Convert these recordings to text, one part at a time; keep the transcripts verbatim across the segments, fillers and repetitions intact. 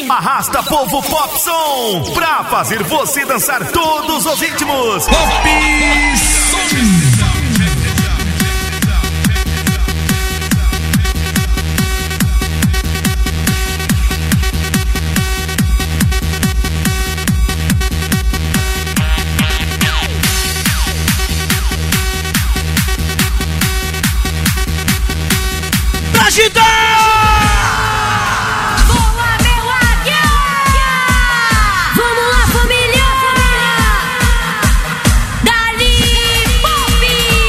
Arrasta Povo Pop Som pra fazer você dançar todos os ritmos. Pop Som. Agitar! Boa, meu águia! Vamos lá, família! Dali Pop!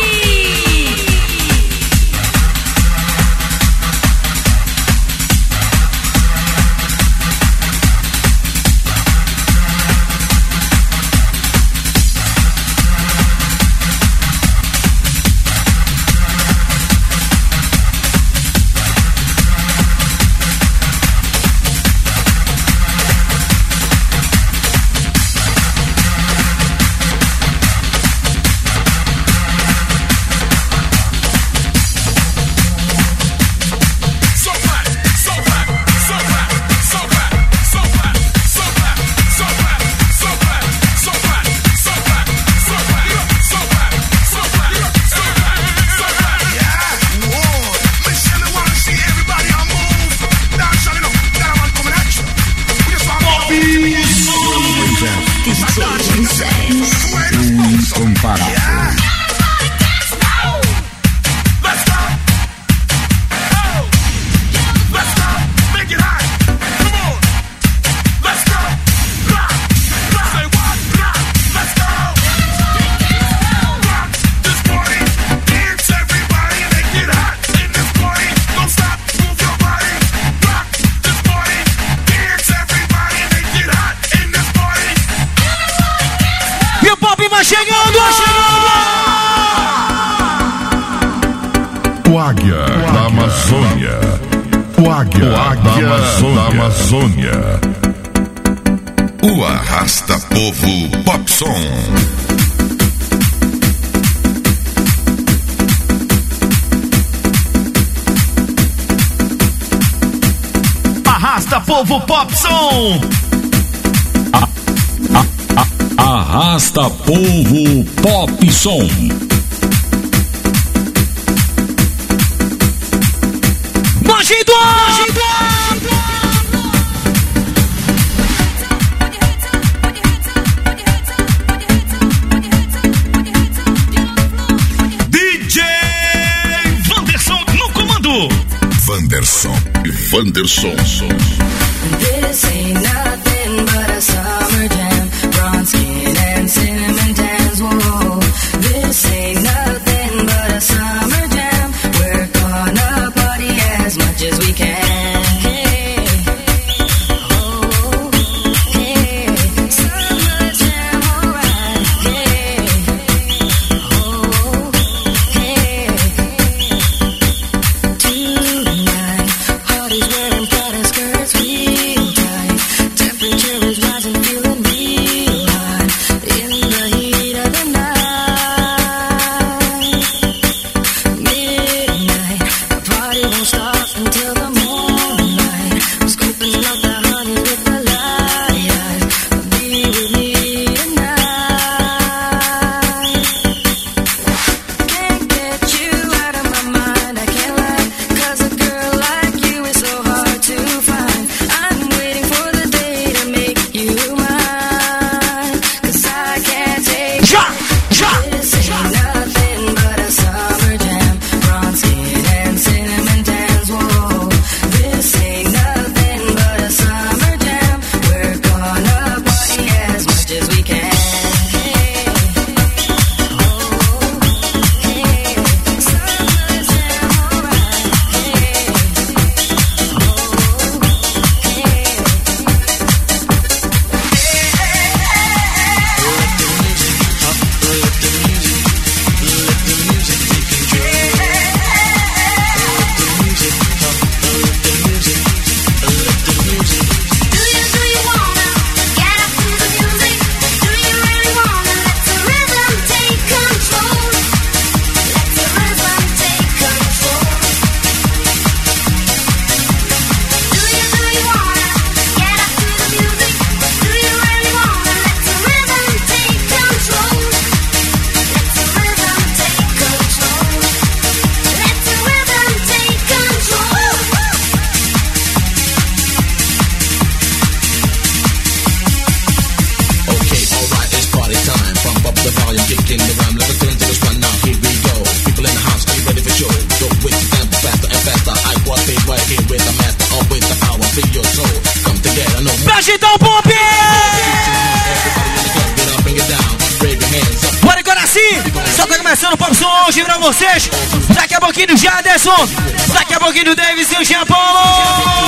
Chegando, chegando! O Águia da Amazônia. O Águia da Amazônia. O Arrasta Povo Pop Som. Arrasta Povo Pop Som. Arrasta Povo Pop Som. Nojento! D J Wanderson no comando. Wanderson e Wanderson. This ain't nothing but a summer jam. Bronze skin and cinnamon tans. Whoa, this ain't nothing but a summer jam. We're gonna party as much as we can. Hey, oh, hey, summer jam, alright. Hey, oh, hey, tonight, party's wearing Prada skirts. Pra agitar o pop! Bora agora sim! Só tá começando o Pop Som hoje pra vocês. Daqui a pouquinho o Jaderson. Daqui a pouquinho o Davis e o Jean Paulo.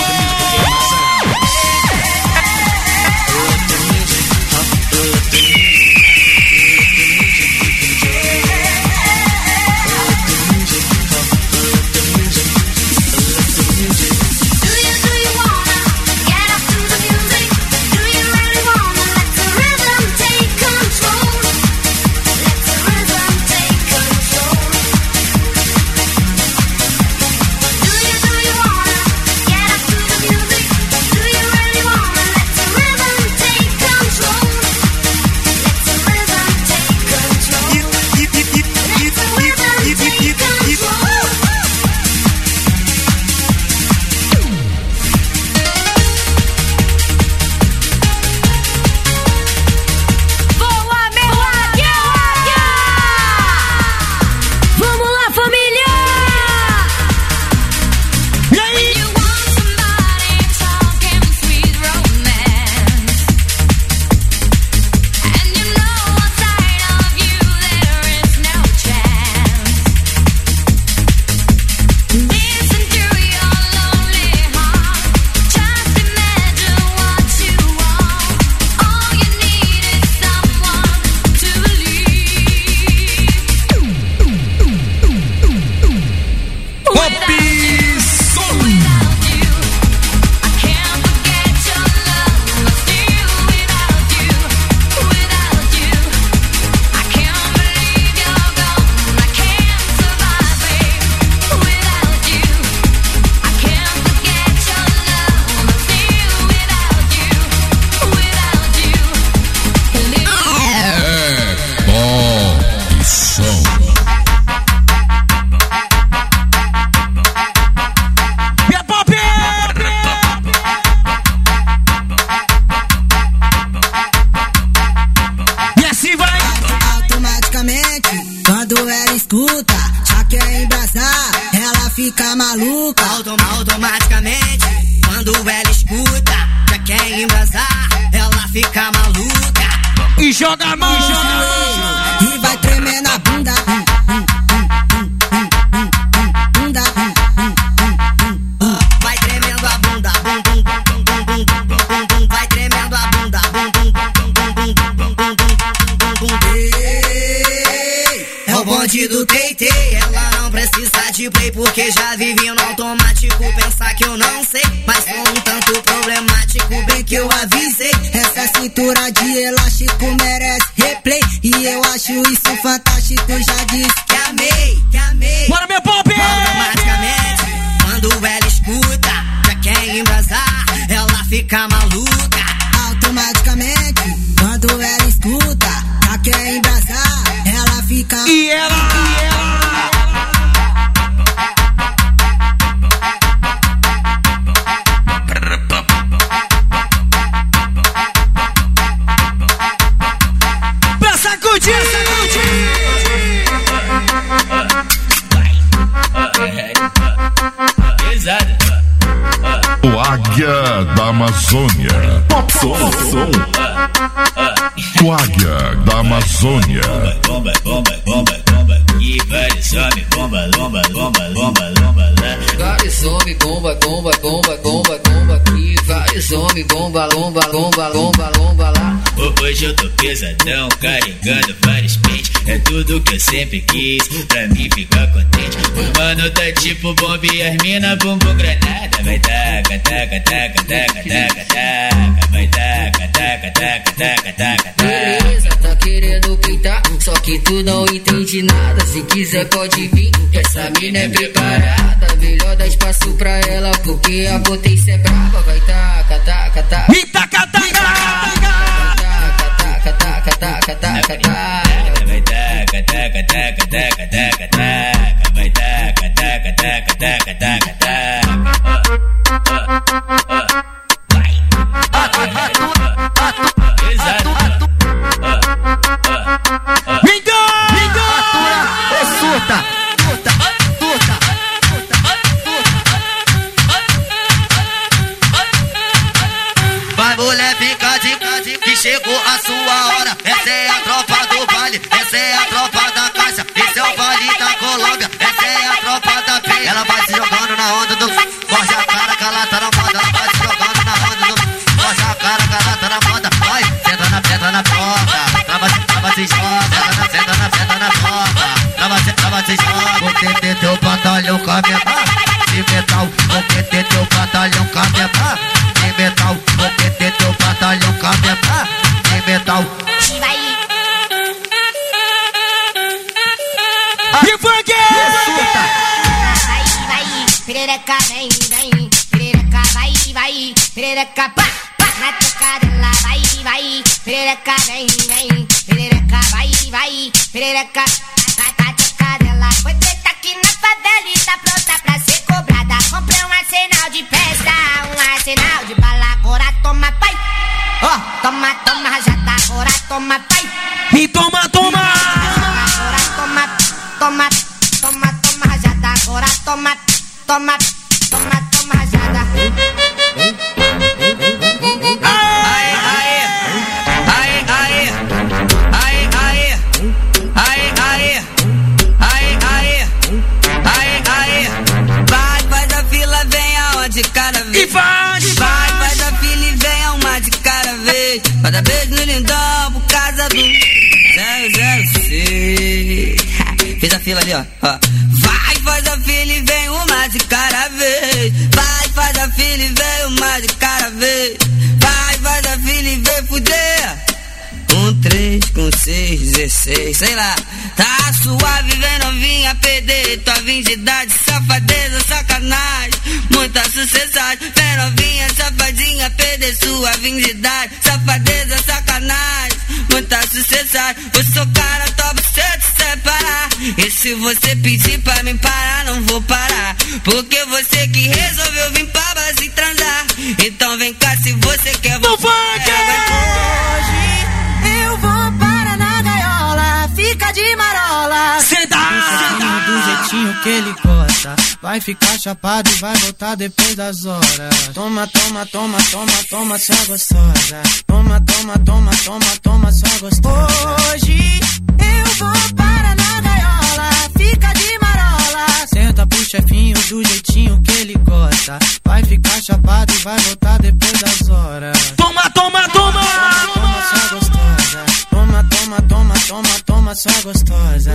Fica maluca Autom automaticamente quando ela escuta, já quer embrasar, ela fica maluca e joga a mão, e, joga a mão. E vai tremer na bunda, bunda, vai tremendo a bunda, bum bum bum bum bum bum bum, vai tremendo a bunda, bum bum bum bum bum bum bum bum. É o bonde do Teitei, ela não precisa de play porque já vivi no automático. Pensar que eu não sei, mas sou um tanto problemático. Bem que eu avisei, essa cintura de elástico merece replay. E eu acho isso fantástico, já disse que amei, que amei. Bora meu pop! Automaticamente, quando ela escuta, já quer embrasar, ela fica maluca. Automaticamente, quando ela escuta, já quer embrasar, ela fica e ela, e ela. O Águia da Amazônia. Pop Som. O Águia da Amazônia. Bomba, bomba, bomba, bomba. E vai, some, bomba, bomba, bomba, bomba, bomba. Vai, some, bomba, bomba, bomba, bomba, bomba. E vai, some, bomba, lomba, lomba, lomba, lomba lá. Hoje eu tô pesadão, carregando vários pentes. É tudo que eu sempre quis, pra mim ficar contente. O mano tá tipo bomba e as mina bumbum granada. Vai taca, taca, taca, taca, taca, taca. Vai taca, taca, taca, taca, taca, taca. Beleza, tá querendo peitar, só que tu não entende nada. Se quiser pode vir, que essa mina é preparada. Melhor dar espaço pra ela, porque a potência é brava. Vai taca, taca, taca. E taca, taca, taca, taca, taca, taca, taca. Vai taca, taca, taca, taca, taca, taca. Vai taca, taca, taca, taca, taca, taca. mulher fica de casa que chegou a sua hora. Essa é a tropa do baile, essa é a tropa da caixa. Esse é o baile da Colômbia, essa é a tropa da P. Ela vai se jogando na onda do morde a cara que ela tá na moda. Ela vai se jogando na onda do morde a cara que ela tá na moda. Vai, senta na pedra na porta, trava, trava, se joga. Senta na pedra na porta, trava, trava, se joga. Vou ter teu batalhão com a minha mão de metal. Vou ter teu batalhão com a minha mão de metal. Vou ter teu batalhão com a minha mão de metal. Que funk é? Vai, vai, perereca, vem, vem. Perereca, vai, vai. Perereca, pá, pá. Na toca dela, vai, vai. Perereca, vem, vem. Perereca, vai, vai. Perereca, na, na toca dela. Foi preta aqui na favela e tá pronta pra ser cobrada. Comprei um arsenal de festa, um arsenal de bala. Agora toma, pai. Ó, oh, toma, toma, rajada. Agora toma, pai. E toma, toma. Agora toma, toma, toma, toma, rajada. Agora toma, toma, toma, toma, rajada. Aê, aê, aê, aê, aê, aê, aê, aê, aê, aê, aê, aê. Vai, faz a fila, vem aonde cada vez. E faz, vai, faz a fila e vem uma de cada vez. Cada vez no lindão por causa do zero zero seis. Fez a fila ali, ó, ó. Vai, faz a fila e vem uma de cada vez. Vai, faz a fila e vem uma de cada vez. Vai, faz a fila e vem fuder. Um, três, com seis, dezesseis, sei lá. Tá suave, vem novinha, perder tua virgindade. Safadeza, sacanagem, muita sucessagem. Vem novinha, safadinha, perder sua virgindade. Safadeza, sacanagem, muita sucessagem. Eu sou cara, top, você te separar. E se você pedir pra mim parar, não vou parar. Porque você que resolveu vir pra base e transar. Então vem cá se você quer. Não vai, Hoje eu vou para na gaiola, fica de marola. Senta, senta. Do jeitinho que ele gosta. Vai ficar chapado e vai voltar depois das horas. Toma, toma, toma, toma, toma, sua gostosa. Toma, toma, toma, toma, toma, sua gostosa. Hoje eu vou para na gaiola, fica de marola. Senta pro chefinho do jeitinho que ele gosta. Vai ficar chapado e vai voltar depois das horas. Toma, toma, toma. Toma, sua gostosa. Toma, toma, toma, toma, toma, sua gostosa.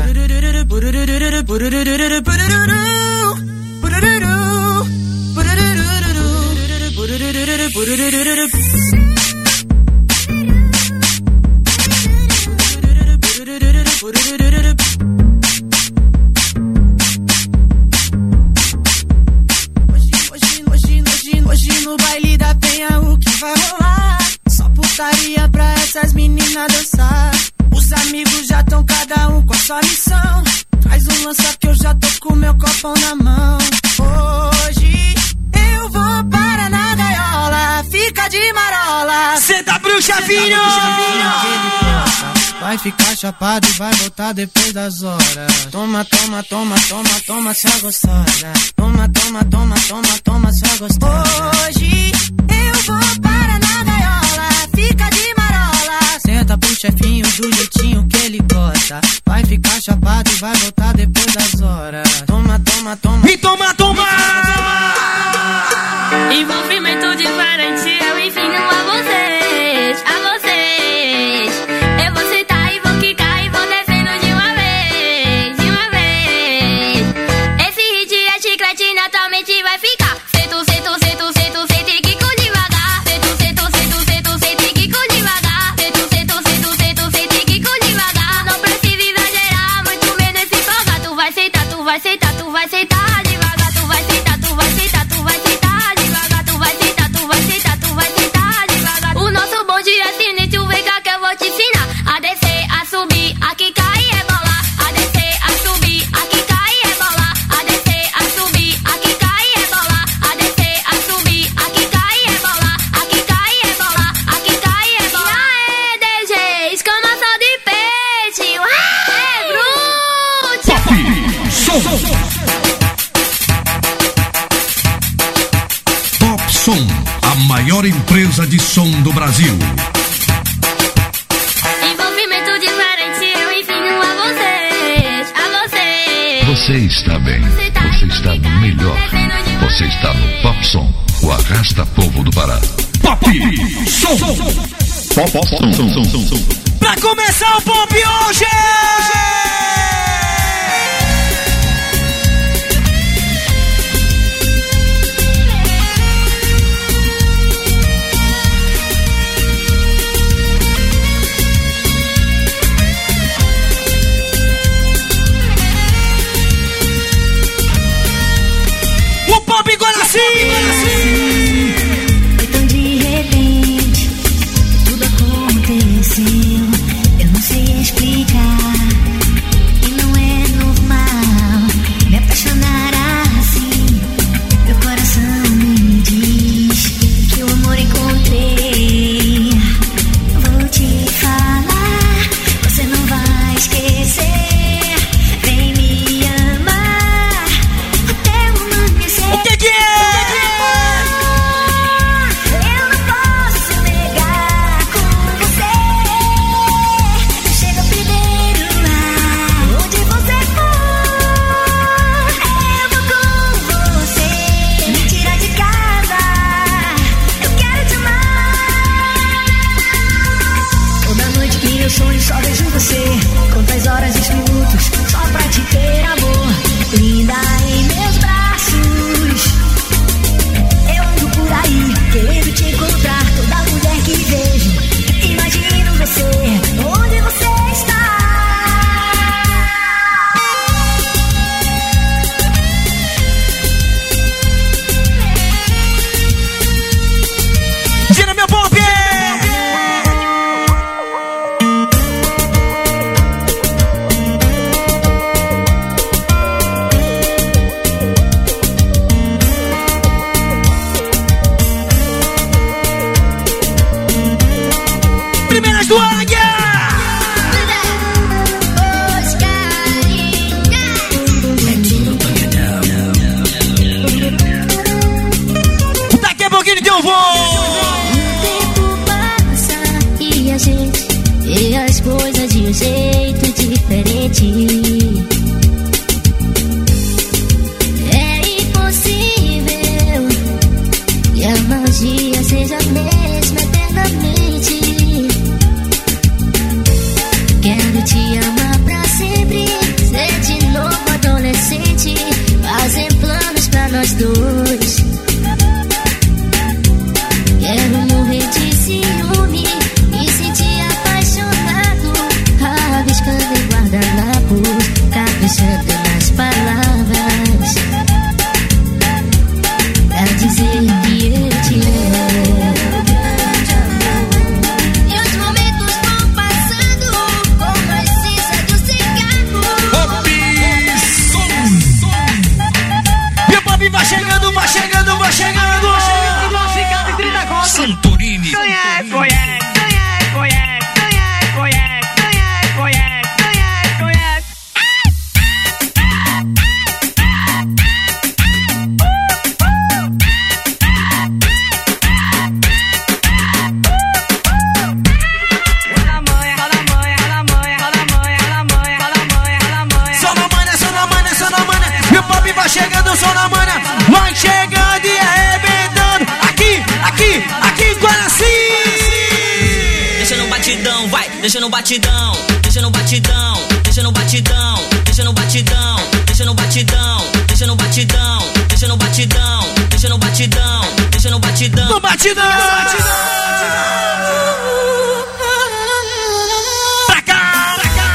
Hoje no baile da penha o que vai rolar? Só putaria pra essas meninas dançar. Os amigos já tão cada um com a sua missão. Faz um lança que eu já tô com meu copão na mão. Hoje eu vou para na gaiola, fica de marola. Senta pro chefinho. Vai ficar chapado e vai voltar depois das horas. Toma, toma, toma, toma, toma, sua gostosa. Toma, toma, toma, toma, toma, sua gostosa. Hoje eu vou para na gaiola, fica de marola. Senta pro chefinho do jeitinho que ele gosta. Vai ficar chapado e vai voltar depois das horas. Toma, toma, toma. E toma, toma. Envolvimento diferente, eu ensino a vocês, a vocês. Eu vou sentar e vou quicar e vou descendo de uma vez, de uma vez. Esse hit é chiclete, naturalmente vai ficar. Sento, sento, sento, sento, sento e quico devagar. Sento, sento, sento, sento, sento e quico devagar. Sento, sento, sento, sento, sento e quico devagar. Não precisa exagerar, muito menos se empolgar. maior empresa de som do Brasil. Envolvimento diferente, eu ensino a vocês, a vocês. Você está bem, você está melhor. Você está no Pop Som, o arrasta povo do Pará. Pop Som. Pop Som, som, som, som, som. Pra começar o pop hoje! O pop Guaraci! Foi tão de repente, tudo aconteceu. Eu não sei explicar, e não é normal me apaixonar assim. Meu coração me diz que o amor encontrei. Vou te falar, você não vai esquecer. Vem me amar até o amanhecer. O que que é? Eu não posso negar com você. Chega primeiro lá onde você for. Eu vou com você. Me tira de casa. Eu quero te amar. Toda noite que eu sonho só vejo você. Quantas horas e minutos só pra te ter, amor. Linda em meus braços. Eu ando por aí, querendo te encontrar. Toda mulher que vejo, imagino você, onde você está. Gira meu pop! Primeiras do Águia! Daqui a pouquinho tem um voo! O tempo passa e a gente vê as coisas de um jeito diferente. É impossível que a magia seja a mesma eternamente. Quero te amar pra sempre, ser de novo adolescente, fazer planos pra nós dois. Quero morrer de ciúme e sentir apaixonado, rabiscando em guardanapos, caprichando nas palavras, pra dizer que eu te amo. E os momentos vão passando como a cinza do cigarro. E o pop vai chegando, vai chegando, vai chegando! Santorini. Só na manha, só na manha, só na manha. E o pop vai chegando, só na manha. Vai chegando e arrebentando. Aqui, aqui, aqui em Guaraci. Deixa no batidão, vai, deixa no batidão, deixa no batidão, deixa no batidão, deixa no batidão, deixa no batidão, deixa no batidão, deixa no batidão, deixa no batidão, deixa no batidão. No batidão. Pra cá, pra cá.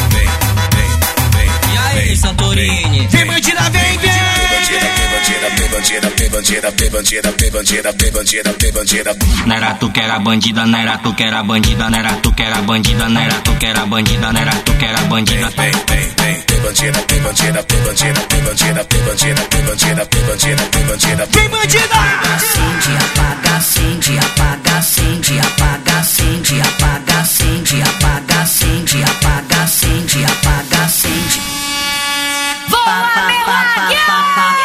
E aí, Santorini? Vem, bandida, vem, vem. bandida, vem bandida, vem bandida, vem bandida, vem bandida, vem bandida. Não era tu que era bandida, não era tu que era bandida, não era tu que era bandida, não era tu que era bandida, não era tu que era bandida. Vem, vem, vem, vem bandida, vem bandida, vem bandida, vem bandida, vem bandida, vem bandida, vem bandida, vem bandida, vem bandida. Acende, apaga, acende, apaga, acende, apaga, acende, apaga, acende, apaga, acende, apaga, acende, apaga, acende. Voa, meu águia!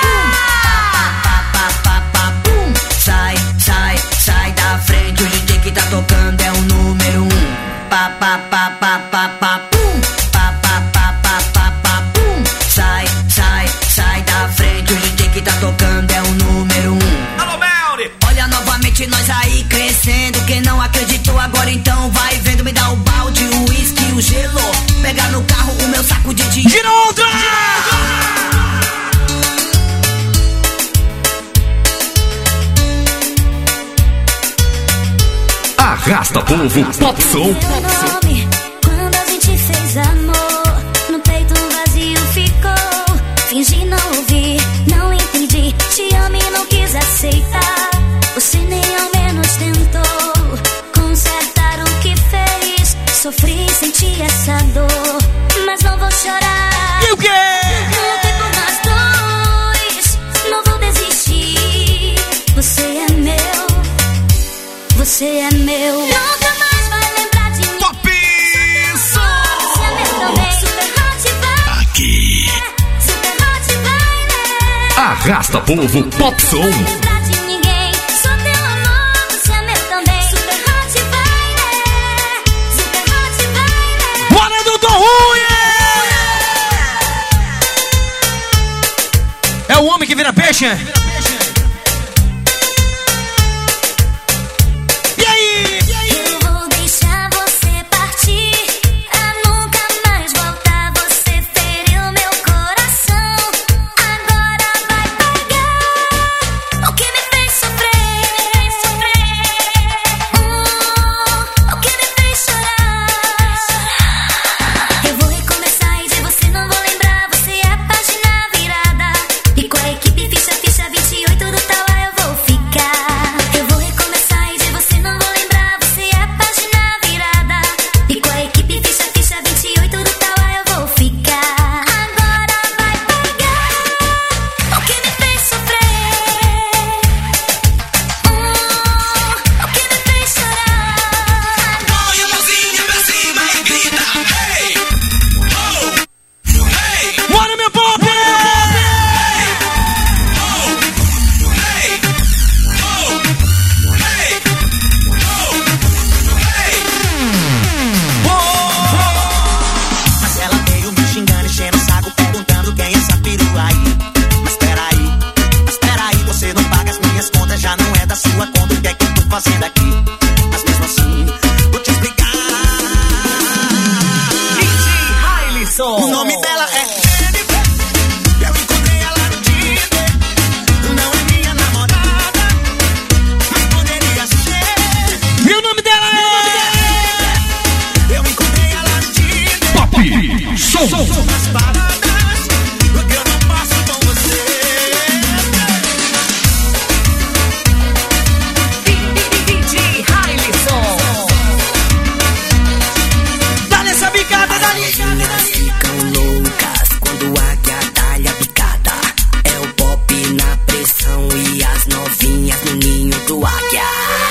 Sai, sai, sai da frente, o D J que tá tocando é o número um. Pa, pa, pa, pa, pa, pa, pum. Pa, pa, pa, pa, pa, pa, pum. Sai, sai, sai da frente, o D J que tá tocando é o número um. Alô, Melri! Olha novamente nós aí crescendo. Quem não acreditou agora então vai vendo. Me dá o balde, o uísque, o gelo. Pegar no carro o meu saco de dinheiro. Gira outra! Arrasta povo, pop som. Quando a gente fez amor, no peito um vazio ficou. Fingi não ouvir, não entendi. Te amo e não quis aceitar. Você nem ao menos tentou consertar o que fez. Sofri, senti essa dor, mas não vou chorar. E o quê? Lutei por nós dois, não vou desistir. Você é meu, você é meu. Nunca mais vai lembrar de mim. Pop som! Você é meu também. Super hot vai. Aqui. Super hot vai, né? Arrasta povo, pop som. Não vai lembrar de ninguém. Sou teu amor, você é meu também. Super hot vai, né? Super hot vai, né? Bora do Tom Ruim! É o homem que vira peixe? Eu vou deixar você partir, a nunca mais voltar. Você feriu meu coração, agora vai pagar o que me fez sofrer, uh, o que me fez chorar. Eu vou recomeçar e de você não vou lembrar. Você é a página virada, e com a equipe ficha, ficha vinte e oito do tal eu vou ficar. Eu vou recomeçar e de você não vou lembrar. Você é a página virada, e com a equipe ficha, ficha vinte e oito do tal eu vou ficar. Agora vai pagar o que me fez sofrer, uh, o que me fez chorar. Põe a mãozinha pra cima e grita. Hey! Oh! Hey! Bora, meu pop! Mas ela veio me xingando, enchendo o saco, perguntando quem é essa perua aí. Mas peraí, mas peraí, você não paga as minhas contas, já não é da sua conta. O que é que eu tô fazendo aqui? Mas mesmo assim, vou te explicar. O nome dela é Jennifer. Eu encontrei ela no Tinder. Não é minha namorada, mas poderia ser. E o nome dela é... Eu encontrei ela no Tinder. Pop som. Nas baladas, o que eu não faço com você. Dá nessa bicada, dali. Ficam loucas quando a águia dá-lhe a picada. É o pop na pressão e as novinhas no ninho do águia.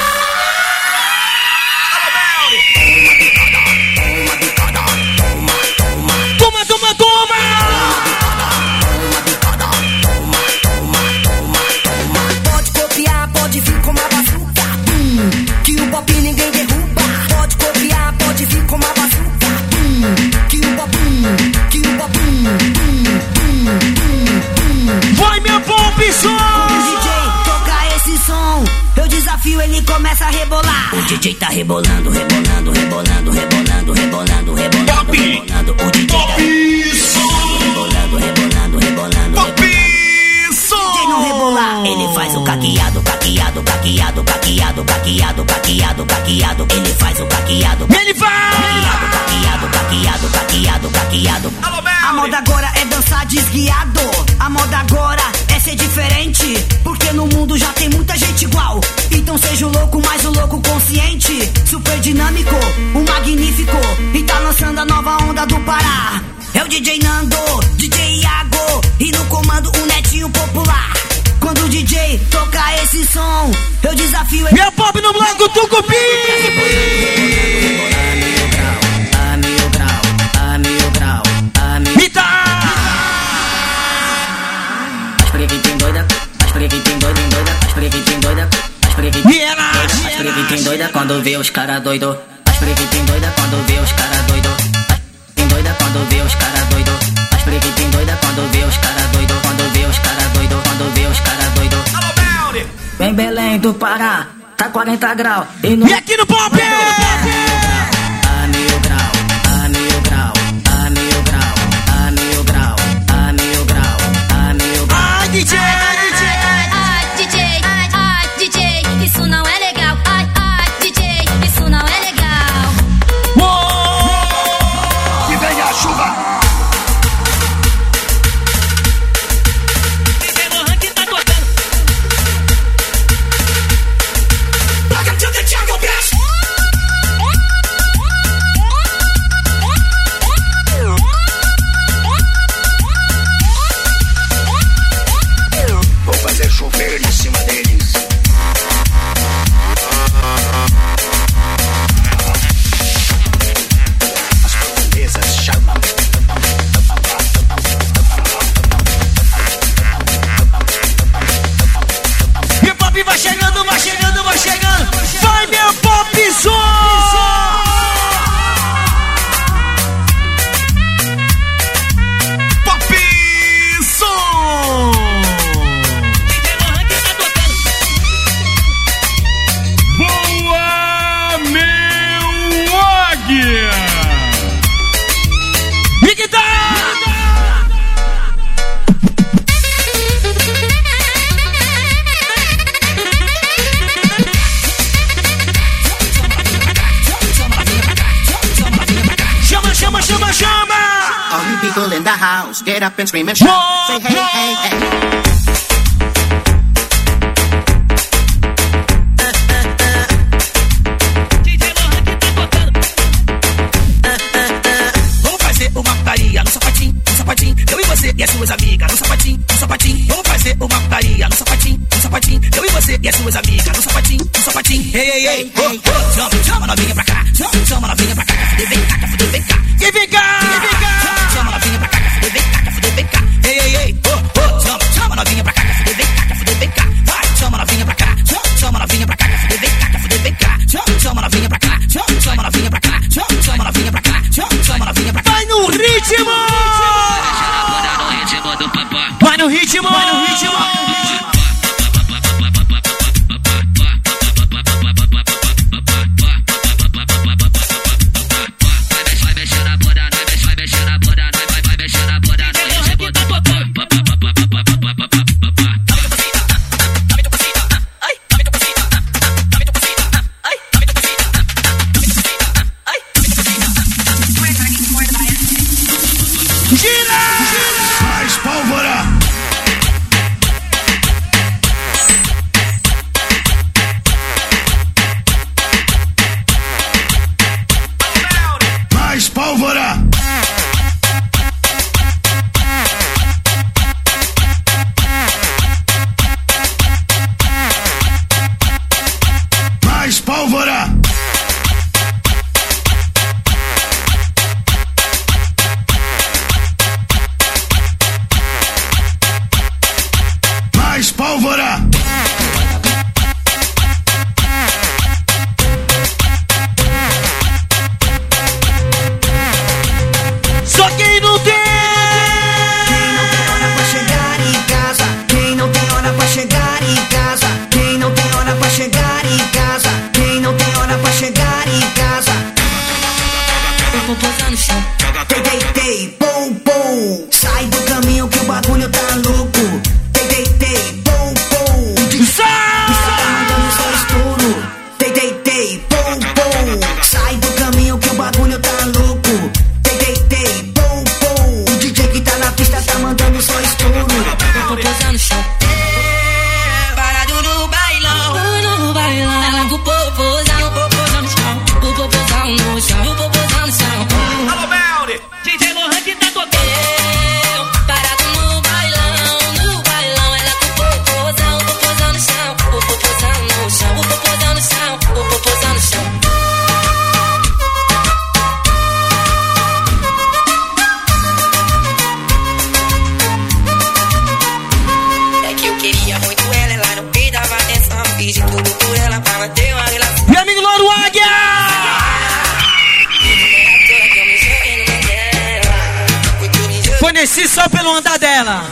Toma picada, toma picada, toma, toma. Toma, toma, toma! Toma picada, toma, toma, toma, toma. Pode copiar, pode vir com uma bazuca, hum, que o pop ninguém derruba. Pode copiar, pode vir com uma bazuca, hum, que o pop, hum, que o pop, hum, hum, hum, hum. Vai, meu pop som! D J, toca esse som. Eu desafio, ele começa a rebolar. O D J tá rebolando, rebolando, rebolando, rebolando, rebolando, rebolando, Pop! rebolando. O D J tá rebolando, rebolando, rebolando, Pop rebolando. som! Quem não rebolar, ele faz o caqueado, caqueado, caqueado, caqueado, caqueado, caqueado, caqueado. Ele faz o caqueado. Ele vai! Caqueado, caqueado, caqueado, caqueado, caqueado. Alô, Melri! A moda agora é dançar desguiado. A moda agora é quer ser diferente, porque no mundo já tem muita gente igual. Então seja o louco, mais o louco consciente. Super dinâmico, o magnífico, e tá lançando a nova onda do Pará. É o D J Nando, D J Iago, e no comando o Netinho Popular. Quando o D J toca esse som, eu desafio ele. Meu pop no bloco Tucupi! A mil grau, a mil grau, a mil Mita! As preguitem doida, as preguitem doida, doida, as preguitem doida, as preguitem doida, as preguitem doida quando vê os cara doido. As preguitem doida quando vê os cara doido. As doida quando vê os cara doido. As preguitem doida quando vê os cara doido. Quando vê os cara doido, quando vê os cara doido. Vem Belém do Pará, tá quarenta graus. E, no... e aqui no pop! A mil grau, a mil grau, a mil grau, a mil grau, a mil grau, a mil grau. Ai, D J, Ai, D J, ai, D J, isso não é legal. Ai, ai, D J, isso não é legal. Uou! Que venha a chuva. Vou fazer chover em cima deles. As fortalezas chamam. Meu pop vai chegando, vai chegando, vai chegando. Vai, meu pop som! Pop Som! Boa, meu águia! E que tá? Chama, chama, chama, chama! All you people in the house, get up and scream and shout. Say hey, hey, hey. Vamos fazer uma putaria no sapatinho, no sapatinho. Eu e você e as suas amigas no sapatinho, no sapatinho. Vamos fazer uma putaria no sapatinho, no sapatinho. Eu e você e as suas amigas no sapatinho, no sapatinho. Ei, ei, ei, oh, oh. Chama, chama novinha pra cá, chama, chama novinha pra cá. Fuder, vem cá, fuder, vem cá. E vem cá, e vem cá! Chama, chama novinha pra cá, fuder, vem cá, fuder, vem cá. Ei, ei, ei, oh, oh. Chama, chama novinha pra cá, fuder, vem cá, fuder, vem cá. Vai, chama novinha pra cá, chama, chama novinha pra cá, fuder, vem cá, fuder, vem cá. Chama, chama novinha pra cá, chama, chama novinha pra cá, chama, chama novinha pra cá, chama, chama novinha pra cá. Vai no ritmo! Vai no ritmo, vai no ritmo! Mais pólvora. Mais pólvora. Mais pólvora. Mais pólvora. Só quem não tem! Quem não tem hora pra chegar em casa? Quem não tem hora pra chegar em casa? Quem não tem hora pra chegar em casa? Quem não tem hora pra chegar em casa? Eu vou posar no chão. Tei, tei, tei, pou, pou. Sai do caminho que o bagulho tá louco. Tei, tei, tei, pou, pou. Sai! Tá mandando só estouro. Tei, tei, tei, pou, pou. Sai do caminho que o bagulho tá louco. Tei, tei, tei, pou, pou. O D J que tá na pista tá mandando só estouro. Eu vou posar no chão. Esqueci só pelo andar dela.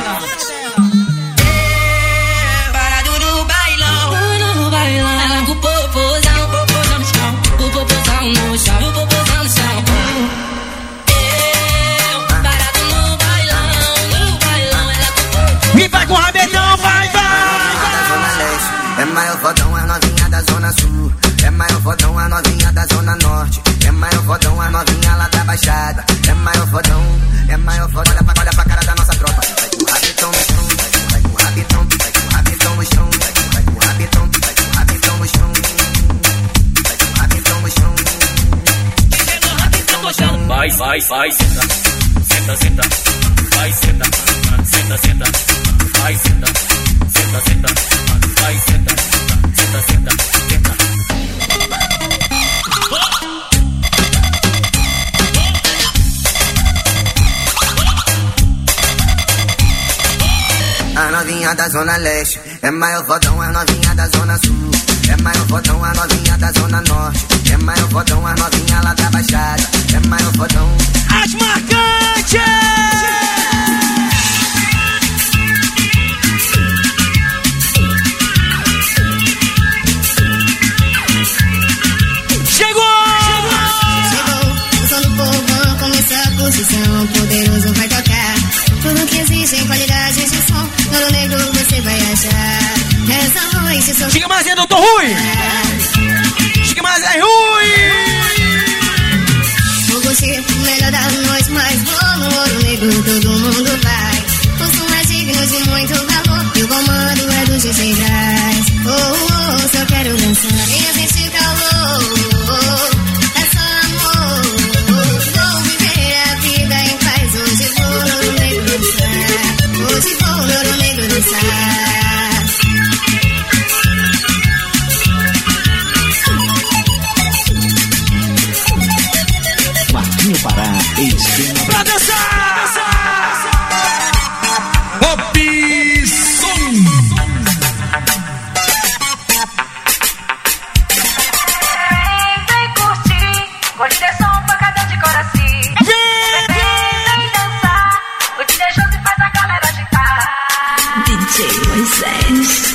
Parado no bailão, no bailão. Ela com o popozão, popozão no chão, o popozão no chão, o popozão no chão. Eu, parado no bailão, no bailão. Ela com o popozão. E vai com o rabetão, vai, vai. É maior fodão a novinha da zona sul. É maior fodão a novinha da zona norte. É maior fodão a novinha lá da baixada. É maior fodão, é maior fodão. Olha pra, olha pra cara da nossa tropa. Vai com o rabetão no chão, vai com o rabetão, vai com o rabetão no chão, vai com o rabetão, vai com o rabetão no chão, vai com o rabetão no chão. Vai, vai, vai, senta, senta, senta, vai, senta, senta, senta, vai, senta, senta, senta, vai, senta, senta, senta, senta. A novinha da zona leste é maior fodão, a novinha da zona sul. É maior fodão, a novinha da zona norte. É maior fodão, a novinha lá da baixada. É maior fodão. As marcantes! Chegou! Chegou, o som do povão começou a posição. Poderoso vai tocar. Tudo que existe em qualidade de som. Todo negro você vai achar. Essa noite sou... Chega mais, é doutor Rui! Chega mais, é Rui! O gosto melhor da noite, mas bom no ouro negro todo mundo vai. O som é digno de muito valor. E o comando é do D J Braz. Oh, oh, oh, só quero dançar e a gente calor. É só amor. Vou viver a vida em paz. Hoje vou no ouro negro dançar. Hoje vou no ouro negro dançar. Marquinho Pará, esquema Pra dançar! Pop Som. Vem curtir, hoje tem som pancada de coração. Vem, vem dançar, hoje deixou se faz a galera agitar. D J Moisés.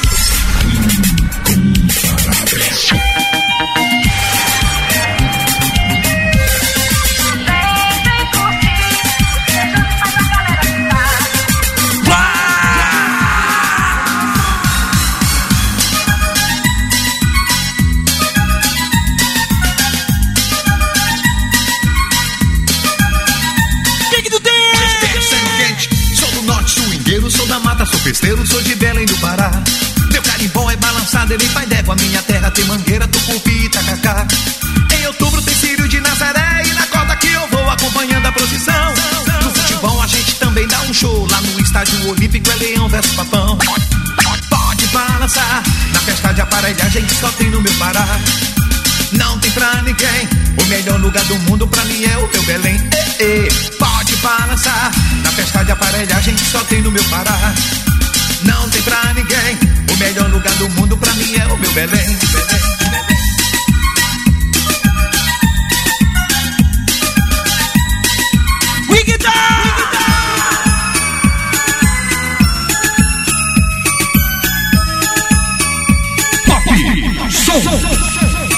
Sou da mata, sou festeiro, sou de Belém do Pará. Meu carimbó é balançado, ele vai d'égua. Minha terra tem mangueira, tucupi e tacacá. Em outubro tem Círio de Nazaré. E na corda que eu vou acompanhando a procissão. No futebol a gente também dá um show. Lá no estádio olímpico é Leão versus Papão. Pode balançar, na festa de aparelhagem que só tem no meu Pará. Não tem pra ninguém, o melhor lugar do mundo pra mim é o meu Belém. E, e, pode balançar, na festa de aparelhagem que só tem no meu Pará. Não tem pra ninguém, o melhor lugar do mundo pra mim é o meu Belém. Belém, Belém. Wigda! Pop Som.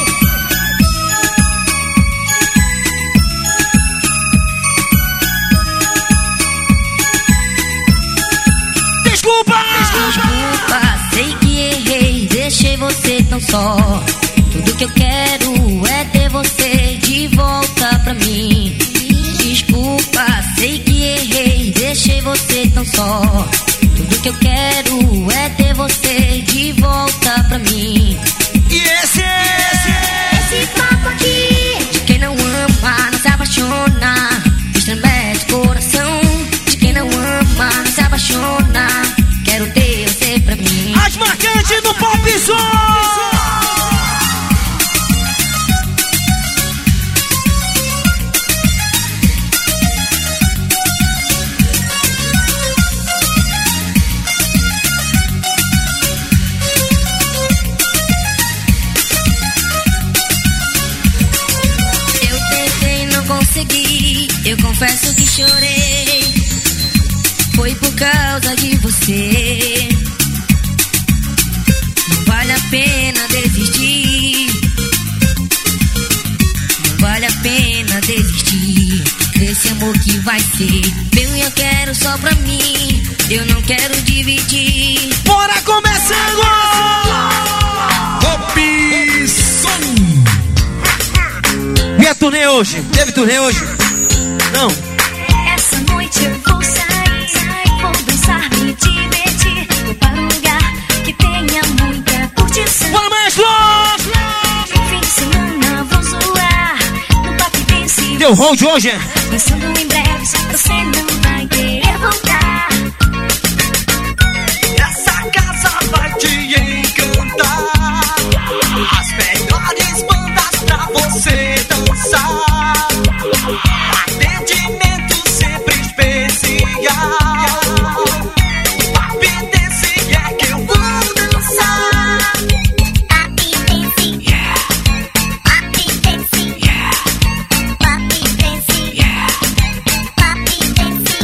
Desculpa, sei que errei, deixei você tão só. Tudo que eu quero é ter você de volta pra mim. Desculpa, sei que errei, deixei você tão só. Tudo que eu quero é ter você de volta pra mim. E esse, esse, esse papo aqui de quem não ama, não se apaixona. Estremece o coração de quem não ama, não se apaixona. Quero ter você pra mim. As marcantes do Pop Som. Eu tentei, não consegui. Eu confesso que chorei. foi por causa de você. Não vale a pena desistir. Não vale a pena desistir desse amor que vai ser meu e eu quero só pra mim. Eu não quero dividir. Bora começando! Pop Som. E a turnê hoje? Teve turnê hoje? Não. Essa noite eu vou sair, sair, vou dançar, me divertir. Vou para um lugar que tenha muita curtição. Bora, maestro! Fim de semana vou zoar no Pop Dance. Deu hold hoje? Pensando em breve, você não vai querer voltar. Essa casa vai te encantar. As melhores bandas pra você dançar. Atendimento sempre especial. Pop Dance é que eu vou dançar. Pop Dance, Pop Dance, Pop Dance, Pop Dance,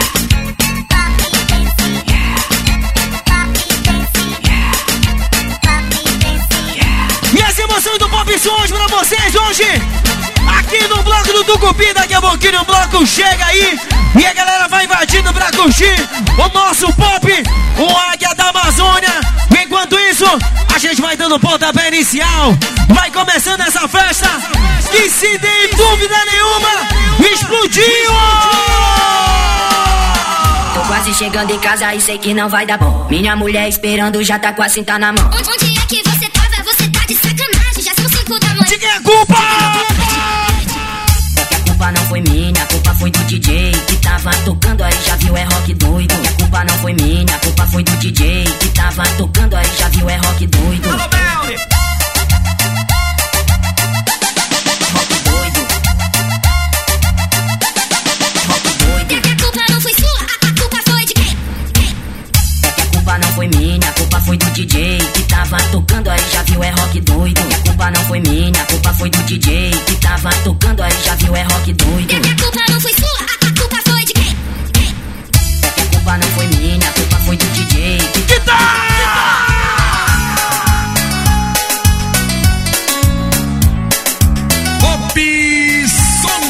E as emoções do Pop Som hoje pra vocês hoje. Aqui no bloco do Tucupi, daqui a pouquinho o bloco chega aí. E a galera vai invadindo pra curtir o nosso pop, o Águia da Amazônia. Enquanto isso, a gente vai dando pontapé inicial. Vai começando essa festa que, se tem dúvida nenhuma, explodiu! Tô quase chegando em casa e sei que não vai dar bom. Minha mulher esperando já tá com a cinta na mão. Onde, onde é que você tava? Você tá de sacanagem. Já são cinco da manhã. De quem é a culpa? É que a culpa não foi minha, a culpa foi do D J que tava tocando aí, já viu, é rock doido. A culpa não foi minha, a culpa foi do D J que tava tocando aí, já viu, é rock doido. Rock doido. Rock doido. É que a culpa não foi sua, a, a culpa foi de quem? É que a culpa não foi minha, a culpa foi do D J que tava tocando aí, já viu, é rock doido. A culpa não foi minha, a culpa foi do D J que tava tocando aí, já viu, é rock doido. É que a culpa não foi sua, a, a culpa foi de quem? É que a culpa não foi minha, a culpa foi do D J que Que tá? Pop Som.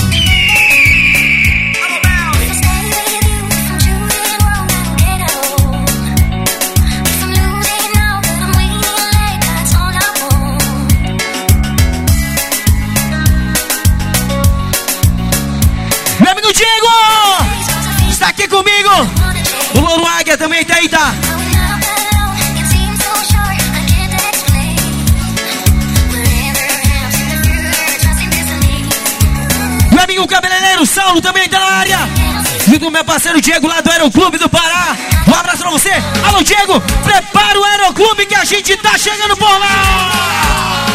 Meu amigo Diego! Está aqui comigo! O Louro Águia também tá aí, tá? Meu amigo cabeleireiro Saulo também tá na área! Junto com meu parceiro Diego lá do Aeroclube do Pará! Um abraço pra você! Alô, Diego! Prepara o Aeroclube que a gente tá chegando por lá!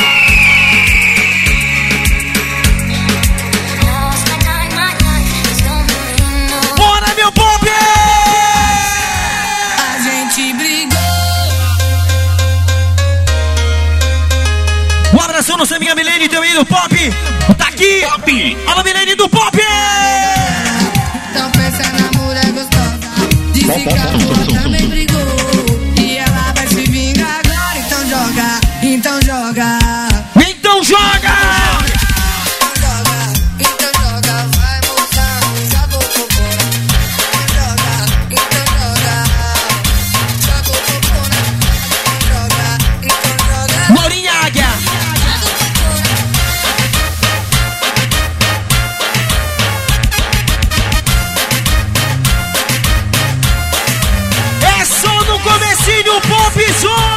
Bora, meu pop! A gente brigou. Um abraço no seu amiga Milene, teu amigo Pop! Tá aqui! Pop! Alô, Milene do Pop! Então pensa na mulher gostosa. Disse que a tua também brigou. E ela vai se vingar agora. Então joga, então joga. Então joga! Então joga, vai mostrar. Joga o popô. Joga, então joga. Joga o popô. Joga, então joga. Maurinha Águia! É só no comecinho, Pop Som!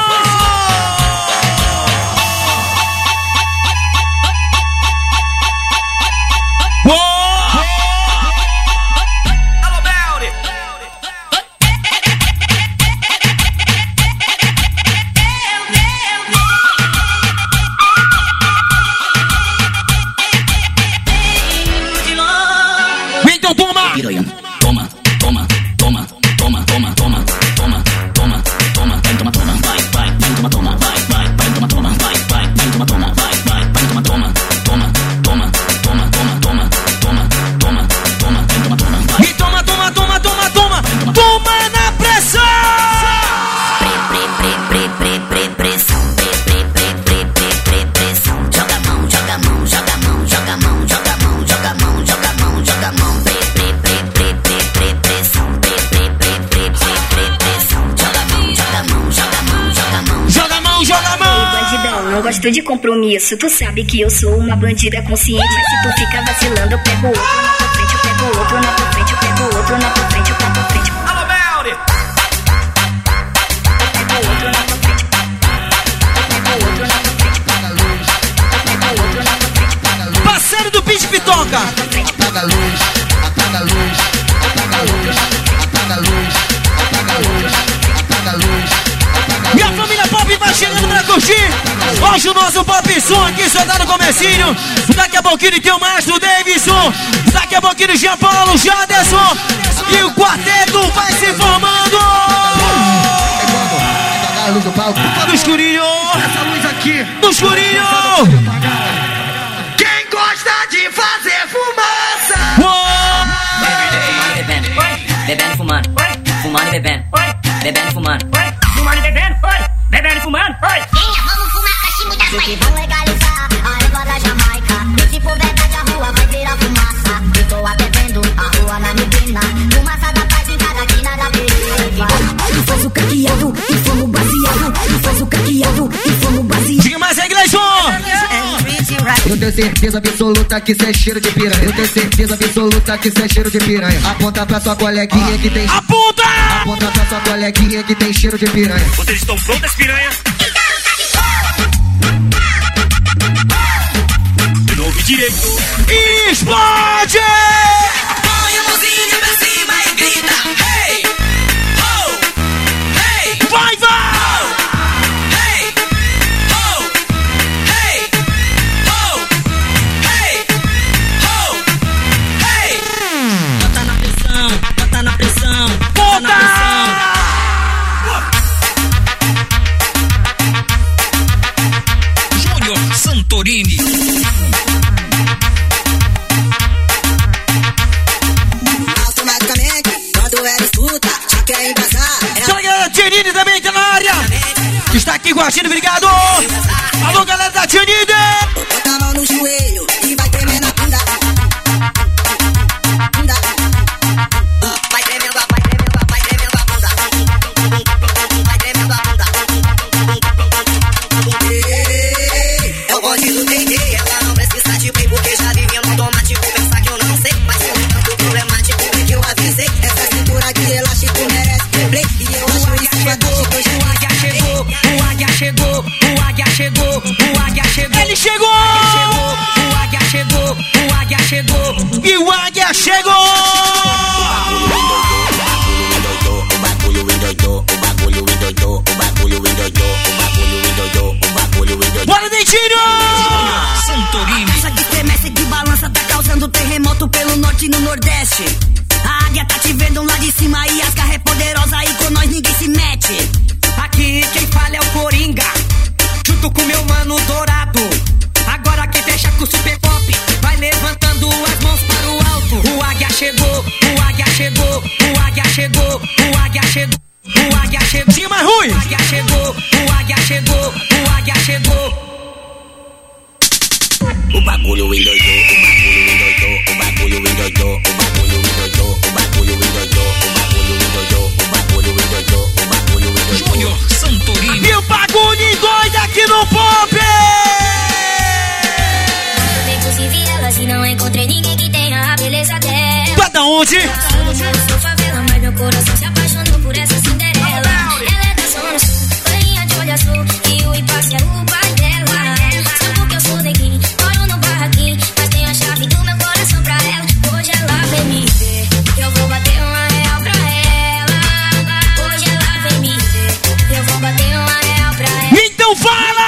Então toma! piranha. Toma, toma, toma, toma, toma, toma, toma, toma, toma, vai, toma, toma, vai, vai, vai, toma, toma, vai, vai, vai, toma, toma, vai, vai, vai, toma, toma, vai, vai, vai, toma, toma, toma, toma, toma, toma, toma, toma, toma, toma, vai, toma, toma, vai. E toma, toma, toma, toma, gosto de compromisso. Tu sabe que eu sou uma bandida consciente. Mas se tu fica vacilando, eu pego outro na tua frente, eu pego outro na tua frente, eu pego outro na tua frente, eu pego tua frente. Alô, Melly! Eu pego outro na tua frente. Eu pego outro na tua frente. Apaga a luz, Eu pego outro na tua frente. apaga a luz. Parceiro do Pitch Pitoca. Apaga a luz, apaga a luz, apaga a luz, apaga a luz, apaga a luz, apaga a luz. E a família Pop vai chegando pra curtir. Hoje o nosso Pop Som aqui só tá no comecinho. Daqui a pouquinho tem o Maestro Davidson. Daqui a pouquinho o Jean Paulo, Jaderson. E o quarteto vai se formando. Apagar a luz do palco. No escurinho. Essa luz aqui. No escurinho. Quem gosta de fazer fumaça? Uou. Fumando e bebendo, bebendo e fumando, fumando e bebendo, bebendo e fumando. Fumando e bebendo, oi, bebendo e fumando, oi. Venha, vamos fumar cachimbo da que vão legalizar a erva da Jamaica. E se for verdade, a rua vai virar fumaça. Eu tô bebendo a rua na menina. Fumaça da paz em cada quina da periferia. E faz o caqueado, e fumo baseado. E faz o caqueado, e fumo baseado. Diga mais aí, Gleison. Eu tenho certeza absoluta que cê é cheiro de piranha. Eu tenho certeza absoluta que cê é cheiro de piranha. Aponta pra sua coleguinha que tem. Aponta! Aponta pra sua coleguinha que tem cheiro de piranha. Vocês estão prontas, piranha? De novo e direito. Explode! Põe a mãozinha pra cima e grita. Hey! Oh! Hey! Vai, vai! Hey! Oh! Hey! Oh! Hey! Oh! Hey! Bota na pressão, bota na pressão, bota na pressão. Júnior Santorini. Automaticamente, quando ela escuta, já quer embrasar. Fala, galera, Tianine também tá na área. Está aqui com a gente, obrigado. Alô, galera da Tianine. Bota a mão no joelho e vai tremendo a bunda. Bunda. Vai tremendo, vai tremendo, vai tremendo a bunda. Vai tremendo a bunda. É o bonde do T T, ela não precisa de play porque já vivia no automático. Pensar que eu não sei, mas foi tanto problemático é que eu avisei. Essa cintura de elástico merece play. E eu acho isso fantástico. O águia chegou, o águia chegou, o águia chegou, o águia chegou. Ele chegou! O águia chegou, o águia chegou. E o Águia chegou! O bagulho endoidou, o bagulho endoidou, o bagulho endoidou, o bagulho endoidou, o bagulho endoidou. Bora, Dentinho! Santorini. Essa que estremece, que balança, tá causando terremoto pelo norte e no nordeste. A águia tá te vendo lá de cima e as garras é poderosa e com nós ninguém se mete. Aqui quem fala é o Coringa, junto com meu mano Dourado. Agora quem fecha com o Super Pop vai levantando as mãos para o alto. O águia chegou, o águia chegou, o águia chegou, o águia chegou, o águia chegou. Diga mais ruim! O águia chegou, o águia chegou, o águia chegou. O bagulho endoidou, o bagulho endoidou, o bagulho endoidou, o bagulho endoidou, o bagulho endoidou, o bagulho endoidou, o bagulho endoidou, o bagulho endoidou. Júnior Santorini. E o bagulho doido aqui no Pop! Bem possível elas e não encontrei ninguém que tenha a beleza dela. Tu é da onde? Eu sou favela, mas meu coração se apaixonou por essa Cinderela. Ela é da zona sul, banha de olho azul, e o impasse é o pai dela. Sabe porque eu sou neguinho, moro no barraquinho, mas tenho a chave do meu coração pra ela. Hoje ela vem me ver, eu vou bater uma real pra ela. Hoje ela vem me ver, eu vou bater uma real pra ela. Então fala!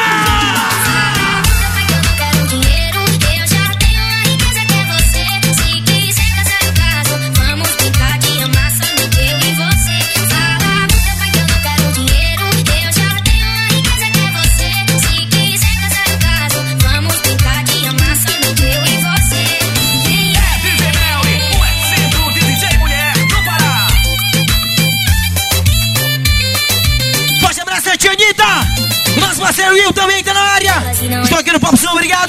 Nosso parceiro Will também tá na área. Estou aqui no Pop Som, obrigado.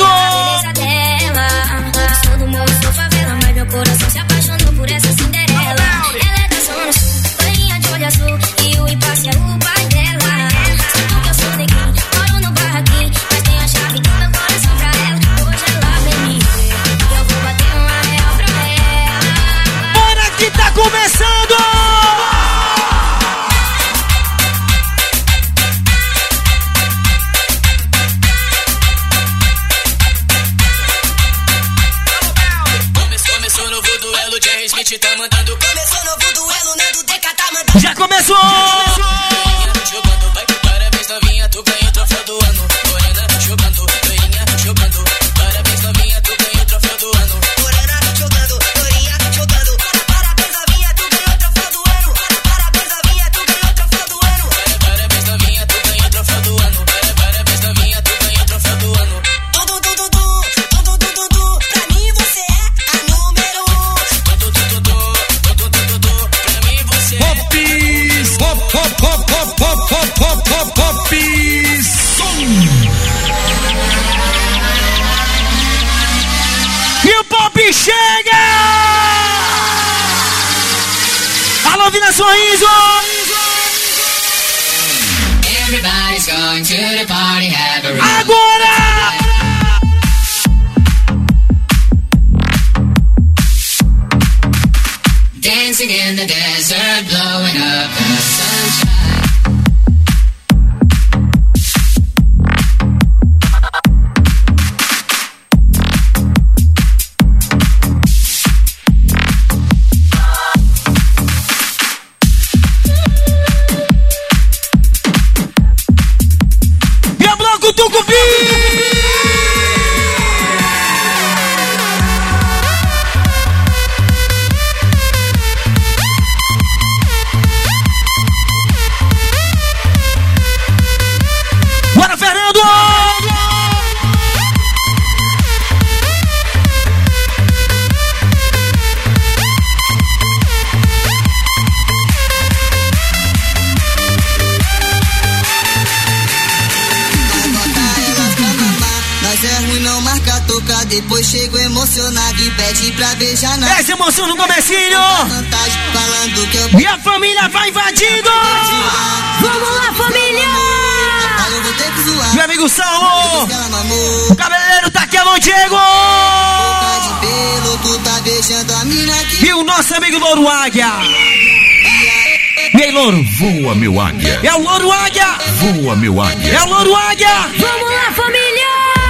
Todo mundo sou favela, mas meu coração se apaixonou por essa Cinderela. Ela é da zona sul, banha de olho azul, e o impasse é o pai dela. Sabe que eu sou neguinho, moro no barraquinho, mas tenho a D J Smith tá mandando. Começou novo duelo, Nando D K tá mandando. Já começou! Jogando, vai, parabéns novinha, tu ganhou o troféu do ano. Morena jogando, loirinha jogando. Parabéns novinha, tu ganhou o troféu do ano. Morena jogando, loirinha jogando. Parabéns novinha, tu ganhou o troféu do ano. Parabéns novinha, tu ganhou o troféu do ano. Parabéns novinha, tu ganhou o troféu do ano. Parabéns novinha, tu ganhou o troféu do ano. Tudo, tudo, tudo, tudo, tudo, tudo. Pra mim você é a número um. Tudo, tudo, tudo, tudo, tudo, tudo. Pra mim você é. Popis, pop, pop, pop, pop, pop, pop, pop, pop, popis. E o pop chega! Alô, Vila Sorriso! Everybody's going to the party, have a real Agora! dancing in the desert, blowing up the sunshine. E a Bloco Tucupi! Bora, Fernando! Nós é ruim, não marca tocar. Depois chego emocionado e pede pra beijar na Essa emoção no comecinho! vantagem. Falando que eu E a família vai invadindo! Vamos lá, família! Eu vou ter que zoar. Meu amigo Saulo! Ela mamou. O cabeleireiro tá aqui, alô, Diego! Boca de pelo, tu tá beijando a mina que E o nosso amigo Louro Águia! E aí, Louro? Voa, meu águia. É o Louro Águia! Voa, meu águia. É o Louro Águia! Vamos lá, família!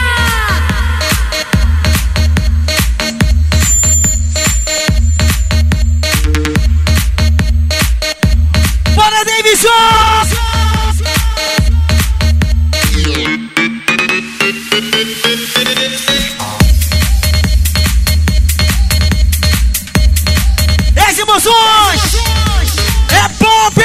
Bora, Davidson! As emoções! É pop!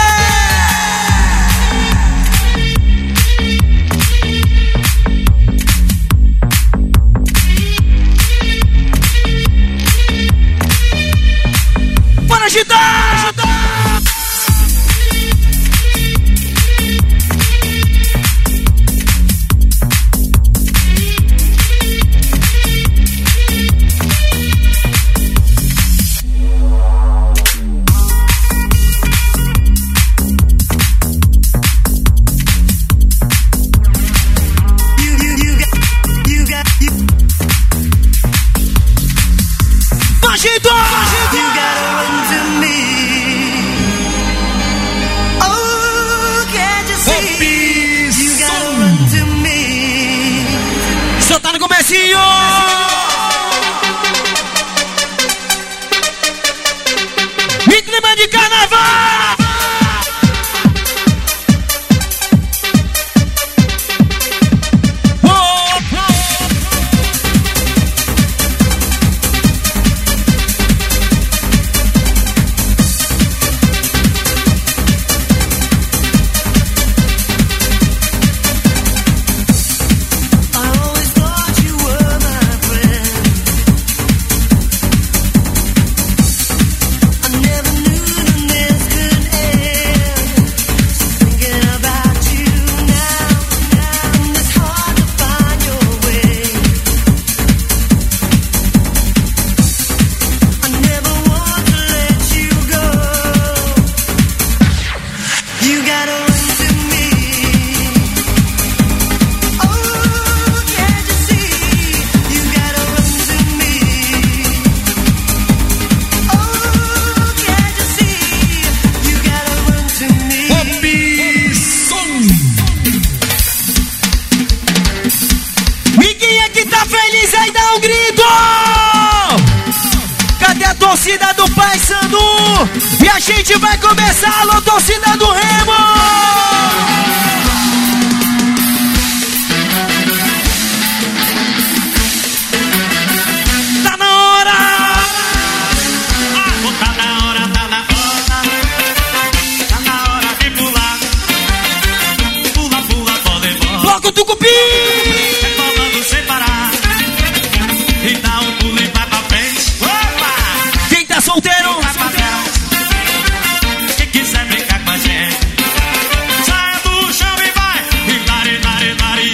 Bora agitar! Agito! You gotta run to me. Oh, can't you see? You gotta run to me. Só tá no comecinho! E clima de carnaval! I always thought you were my friend. torcida do Paysandu. E a gente vai começar, alô, torcida do Remo. Tá na hora. Ah, tá na hora, tá na hora. Tá na hora de pular. Pula, pula, pode embora. Bloco Tucupi. É falando sem parar. E dá um pulo e vai pra frente. Opa! Quem tá solteiro? Vai pra trás. Quem quiser brincar com a gente, saia do chão e vai. E lari, lari, lari.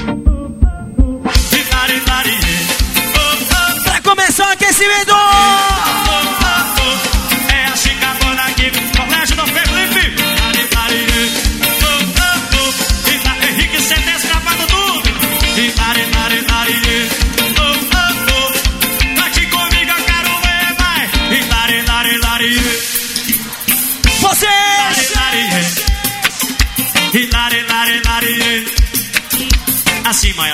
E lari, lari. Oh, oh. Pra começar o aquecimento. Oh, oh, oh. É a chicabona aqui. Colégio do Felipe. Lari, lari. Oh, oh, oh. E lá, Henrique Centes gravando tudo. E lari, lari, lari. Oh, oh, oh. Tá aqui comigo, eu quero ver, vai. E lari, lari, lari. Vocês. E lari, lari, lari. Assim, Maia.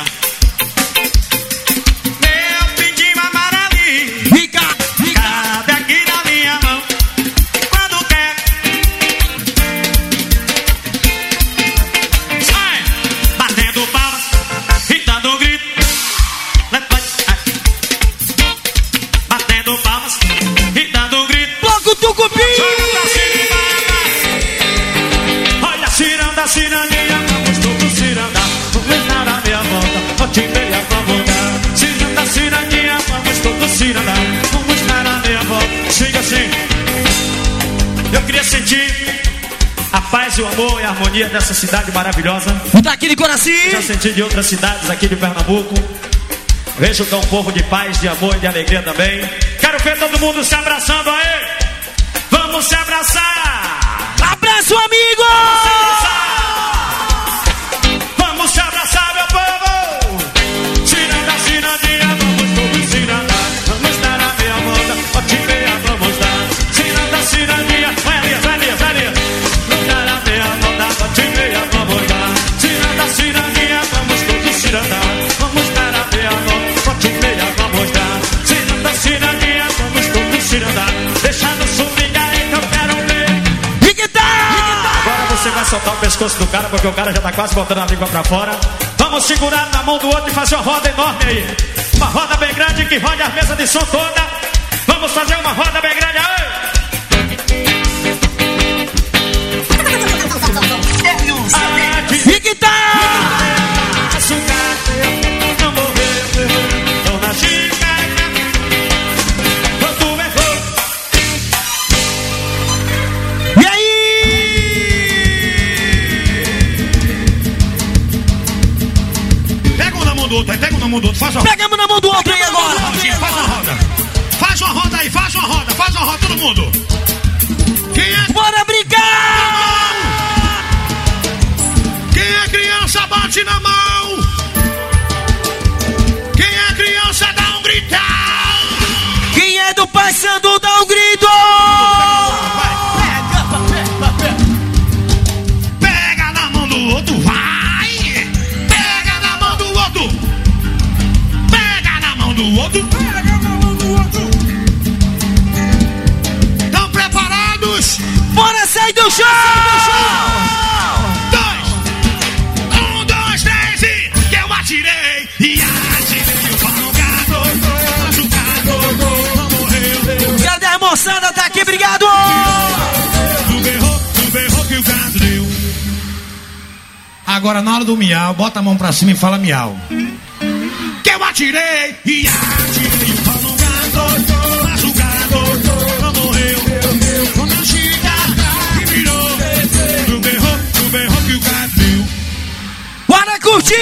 Meu pintinho amarelinho. Fica, fica. Cabe aqui na minha mão. Quando quer. Sai. Batendo palmas e dando um grito. Batendo palmas e dando um grito. Bloco Tucupi. Olha, ciranda, cirandinha, vamos todos cirandar. Vamos dar a meia volta, ó, te meia, vamos dar. Ciranda, cirandinha, vamos todos cirandar. Vamos dar a meia volta, siga assim. Eu queria sentir a paz e o amor e a harmonia dessa cidade maravilhosa. Daqui de Coraci. Já senti de outras cidades aqui de Pernambuco. Vejo que é um povo de paz, de amor e de alegria também. Quero ver todo mundo se abraçando aí. Vamos se abraçar. Abraço, amigo. Vamos se abraçar, meu povo. Ciranda, cirandinha, vamos todos cirandar. Vamos dar a meia volta, ó, te meia, vamos dar. Ciranda, cirandinha, vai ali, vai ali, vai ali. Vamos dar a meia volta, ó, te meia, vamos dar. Ciranda, cirandinha, vamos todos cirandar. Vamos dar a meia volta, ó, te meia, vamos dar. Ciranda, cirandinha, vamos todos cirandar. Deixa no swing aí que eu quero ver. Agora você vai soltar o pescoço do cara, porque o cara já tá quase botando a língua pra fora. Vamos segurar na mão do outro e fazer uma roda enorme aí. Uma roda bem grande que rode a mesa de som toda. Vamos fazer uma roda bem grande aí. E que tá? Não morreu, não na chica. Quanto errou. E aí? Pega um na mão do outro aí, pega um na mão do outro, faz uma roda. Pegamos na mão do outro aí agora. Faz uma roda. Faz uma roda aí, faz uma roda, faz uma roda, todo mundo. Quem é? Bora brincar! Quem é criança, bate na mão. Quem é criança, dá um gritão. Quem é do Paysandu dá um grito! Pega na mão do outro, vai! Pega na mão do outro! Pega na mão do outro! Pega na mão do outro! Estão preparados? Bora sair do chão! Dois! Um, dois, três e... Que eu atirei! E atirei o pau no gato! Machucado! Não morreu! Cadê a moçada? Tá aqui, obrigado! Tu berrou, tu berrou que o gato deu. Agora na hora do miau, bota a mão pra cima e fala miau. Que eu atirei e atirei o pau no gato, machucado, não morreu. Quando a chica que virou, tu berrou, tu berrou que o gato deu. Bora curtir!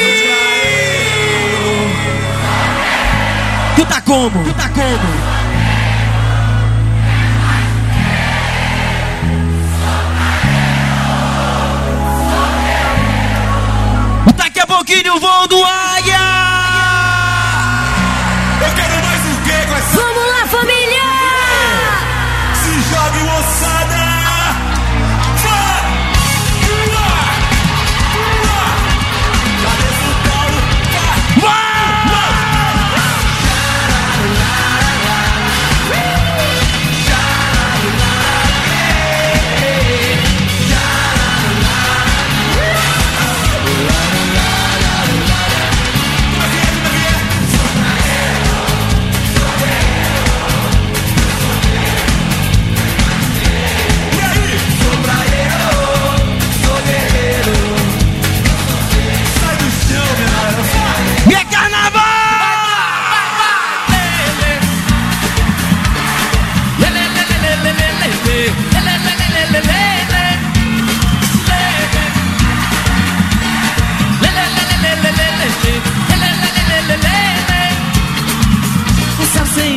Tu tá como? Tu tá como? Daqui a pouquinho o voo do Águia! Eu quero mais o quê com essa... Vamos lá, família! Se jogue, moçada!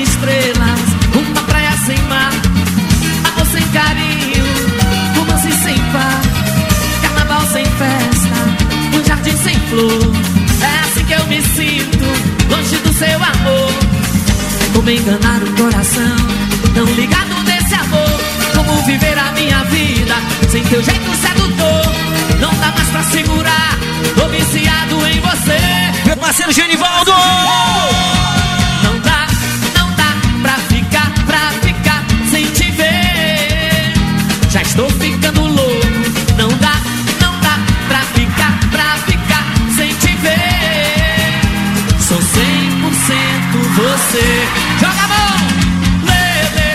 estrelas, uma praia sem mar, amor sem carinho, romance sem paz, carnaval sem festa, um jardim sem flor. É assim que eu me sinto, longe do seu amor. Como enganar o coração, não ligado nesse amor. Como viver a minha vida sem teu jeito sedutor. Não dá mais pra segurar, tô viciado em você. Meu parceiro Genivaldo! Não dá, não dá pra ficar, pra ficar sem te ver. Já estou ficando louco. Não dá, não dá pra ficar, pra ficar sem te ver. Sou cem por cento você. Joga a mão! Lele,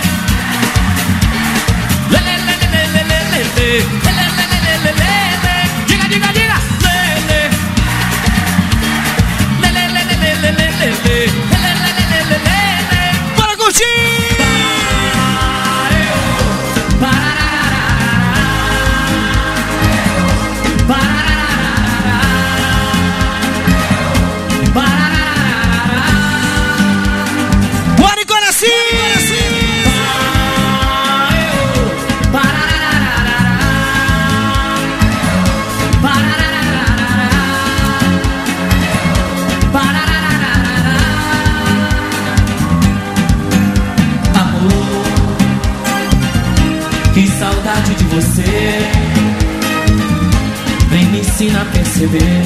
lele, lele, lele, lele, lele, lele, lele, lele. Diga, diga, diga! Lele, lele, lele, lele, lele, lele, lele, lele. Bora curtir! Que saudade de você, vem me ensina a perceber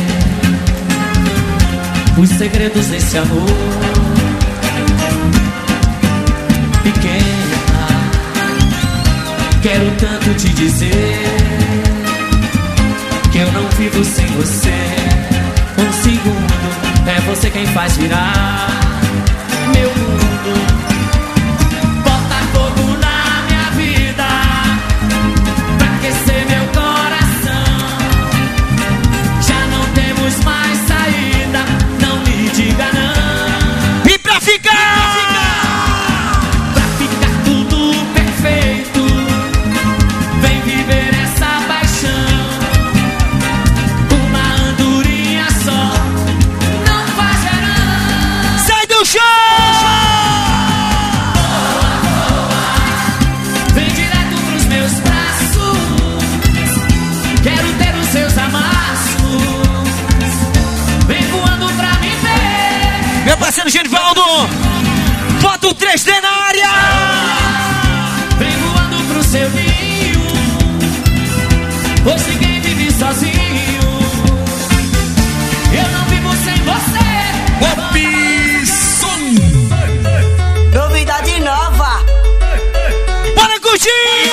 os segredos desse amor. Pequena, quero tanto te dizer que eu não vivo sem você. Um segundo, é você quem faz virar meu mundo. Bota fogo na minha vida pra aquecer meu coração. Já não temos mais saída, não me diga não. E pra ficar, pra ficar tudo perfeito, vem viver essa paixão. Uma andorinha só não faz verão. Sai do chão! Vem direto pros meus braços, quero ter os seus amassos. Vem voando pra me ver. Meu parceiro Genivaldo, bota o três D na área! Vem voando pro seu ninho, pois ninguém vive sozinho. Eu não vivo sem você. Novidade nova. Bora curtir!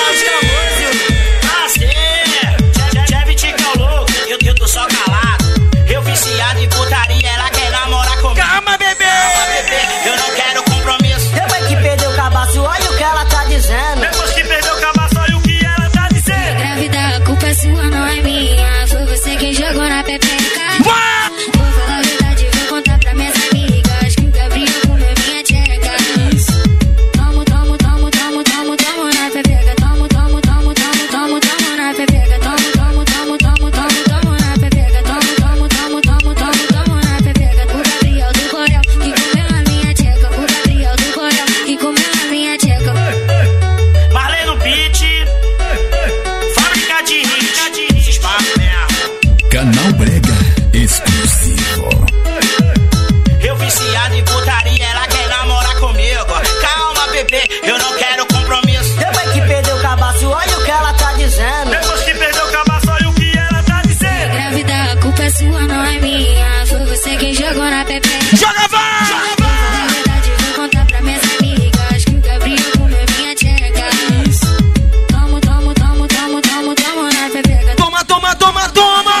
Eu, eu tô só calado. Eu viciado em putaria, ela quer namorar comigo. Calma, bebê! Calma, bebê, eu não quero compromisso. Depois que perdeu o cabaço, olha o que ela tá dizendo. Depois que perdeu o cabaço, olha o que ela tá dizendo. Grávida, a culpa é sua, não é minha. Foi você quem jogou na pepeca. Vou falar a verdade, vou contar pra minhas amigas que o Gabriel comeu minha tcheca. Tomo, tomo, tomo, tomo, tomo, tomo na pepeca. Tomo, tomo, tomo, tomo, tomo, tomo na pepeca. Tomo, tomo, tomo, tomo, tomo, tomo na pepeca. Tomo, tomo, tomo, tomo, tomo, tomo na pepeca. O Gabriel do Corel que comeu a minha tcheca. O Gabriel do Corel que comeu a minha tcheca. Marley no beat, fábrica de hit, esses papos mesmo. Canal Brega exclusivo. Eu viciado em putaria, ela quer namorar comigo. Calma, bebê, eu não quero compromisso. Depois que perdeu o cabaço, olha o que ela tá dizendo. Depois que perdeu o cabaço, olha o que ela tá dizendo. Grávida, a culpa é sua, não é minha. Foi você quem jogou na pepeca. Joga, vai! Vou falar a verdade, vou contar pra minhas amigas que o Gabriel comeu minha tcheca. Tomo, tomo, tomo, tomo, tomo, tomo na pepeca. Toma, toma, toma, toma!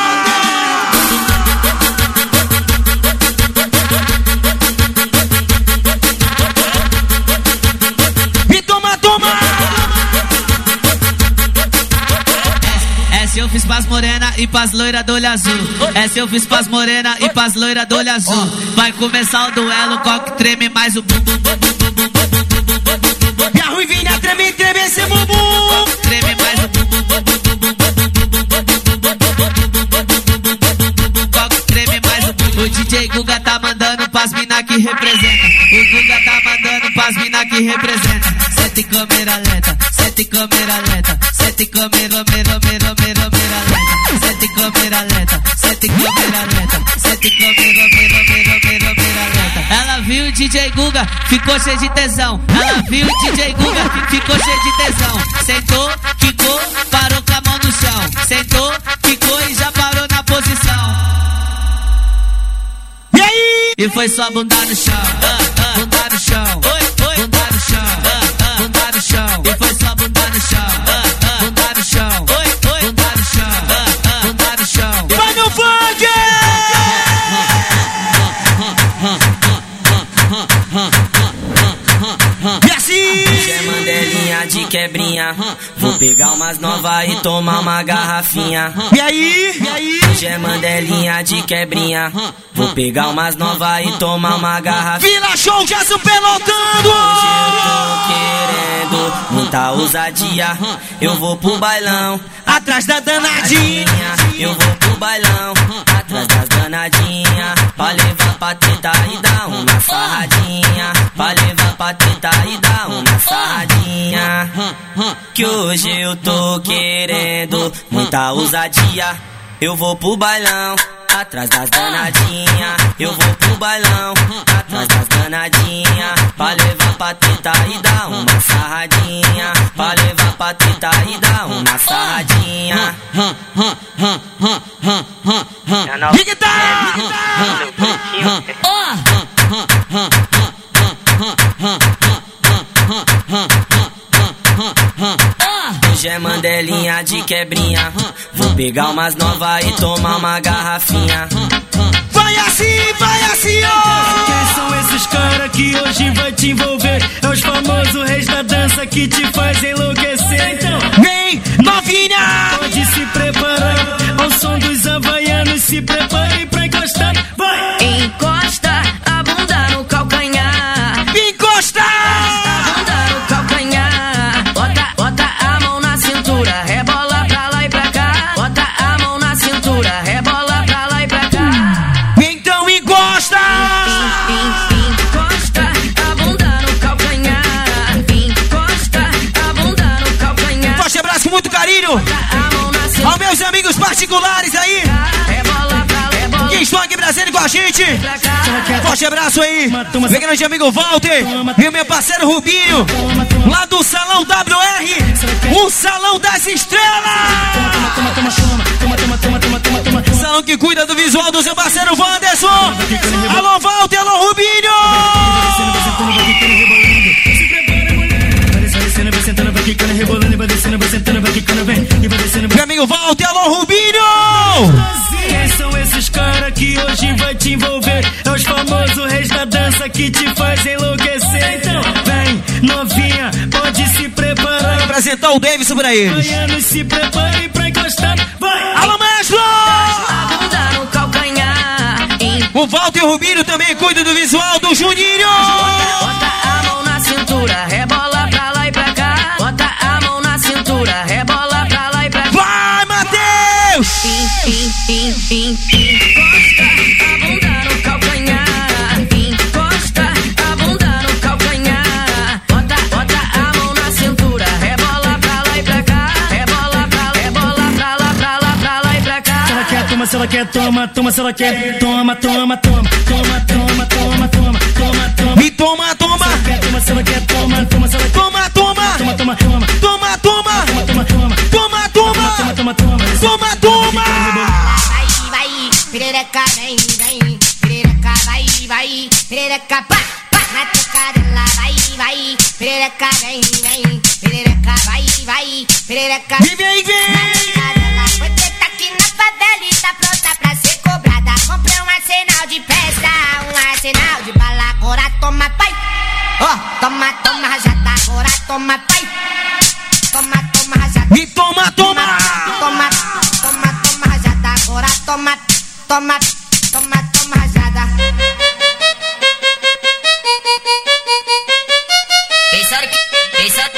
E toma, toma! Essa eu fiz pras morena e pras loira do olho azul. Essa eu fiz pras morena e pras loira do olho azul. Vai começar o duelo, qual que treme mais o bum bum bum bum bum bum bum bum bum bum bum. E a ruivinha treme, treme esse bumbum. Treme mais o bum bum bum bum bum bum bum bum bum bum. Qual que treme mais o bum? O D J Guga tá mandando pras mina que representa. O Guga tá mandando pra pras mina que representa. Sete câmera lenta, sete câmera lenta, sete câmera, câmera, câmera, câmera, câmera lenta. Sete câmera lenta, sete câmera lenta, sete câmera, câmera, câmera, câmera, câmera lenta. Ela viu o D J Guga, ficou cheio de tesão. Ela viu o D J Guga, ficou cheio de tesão. Sentou, ficou, parou com a mão no chão. Sentou, ficou e já parou na posição. E aí? E foi só bunda no chão, bunda no chão, bunda no chão, bunda no chão. E foi só bunda no chão, bunda no chão, bunda no chão, bunda no chão. Vai no funk! E assim? Hoje é mandelinha de quebrinha. Vou pegar umas novas e tomar uma garrafinha. E aí? E aí? Hoje é mandelinha de quebrinha. Vou pegar umas novas e tomar uma garrafinha. Vila Show já supelotando! Hoje eu tô querendo muita ousadia. Eu vou pro bailão atrás da danadinha. Eu vou pro bailão atrás das danadinha. Pra levar pra teta e dar uma sarradinha. Pra levar pra teta e dar uma sarradinha. Que hoje eu tô querendo muita ousadia. Eu vou pro bailão atrás das danadinha. Eu vou pro bailão atrás das danadinha. Pra levar pra teta e dar uma sarradinha. Pra levar pra teta e dar uma sarradinha. Diga tá! Hoje é mandelinha de quebrinha. Vou pegar umas novas e tomar uma garrafinha. Vai assim, vai assim, ó! Quem são esses caras que hoje vai te envolver? É os famosos reis da dança que te faz enlouquecer. Então, vem, novinha! Pode se preparar ao som dos havaianos. Se prepare pra encostar. Vai! Encosta a bunda no calcanhar. Encosta! A bunda no calcanhar. Bota, bota a mão na cintura. Rebola pra lá e pra cá. Bota a mão na cintura. Rebola pra lá e pra cá. Então encosta! Encosta a bunda no calcanhar. Encosta a bunda no calcanhar. Forte abraço com muito carinho aos meus amigos particulares aí que estão aqui presente com a gente. Forte abraço aí, meu grande amigo Walter e meu parceiro Rubinho, lá do Salão W R, o Salão das Estrelas. Salão que cuida do visual do seu parceiro Wanderson. Alô Walter, alô Rubinho. Meu amigo Walter, alô Rubinho. Quem são esses caras que hoje vai te envolver? É os famosos reis da dança que te faz enlouquecer. Então vem, novinha, pode se preparar. Vou apresentar o Davidson pra eles. Se prepare pra encostar. Vai! Alô, maestro! A bunda no calcanhar. O Walter e o Rubinho também cuidam do visual do Juninho. Bota a mão na cintura, rebola pra lá e pra cá. Bota a mão na cintura, rebola pra lá e pra cá. Vai, Matheus! Encosta a bunda no calcanhar. Encosta a bunda no calcanhar. Bota, bota a mão na cintura, rebola pra lá e pra cá. Rebola pra lá, rebola pra lá, pra lá, pra lá e pra cá. Se ela quer, toma, se ela quer, toma, toma, se ela quer, toma, toma, toma, toma, toma, toma, toma, toma, toma. E toma, toma. Se ela quer, toma, se ela quer, toma, toma, se ela quer, toma, toma, toma, toma, toma, toma, toma, toma, toma, toma, toma, toma, toma, toma, toma, toma. Vai, vai, perereca, vem, vem, perereca, vai, vai, perereca, pá, pá, na tocadela, vai, vai, perereca, vem, vem, perereca, vai, vai, perereca, vem, vem, vem. Na tocadela, você tá aqui na favela e tá pronta pra ser cobrada. Comprei um arsenal de peça, um arsenal de bala, agora toma, pai. Ó, oh, toma, toma, rajada, agora toma, pai. Toma, toma, rajada. E toma, toma. Toma, toma, toma, rajada, agora toma, toma, toma, toma, rajada. Pensando que, pensando,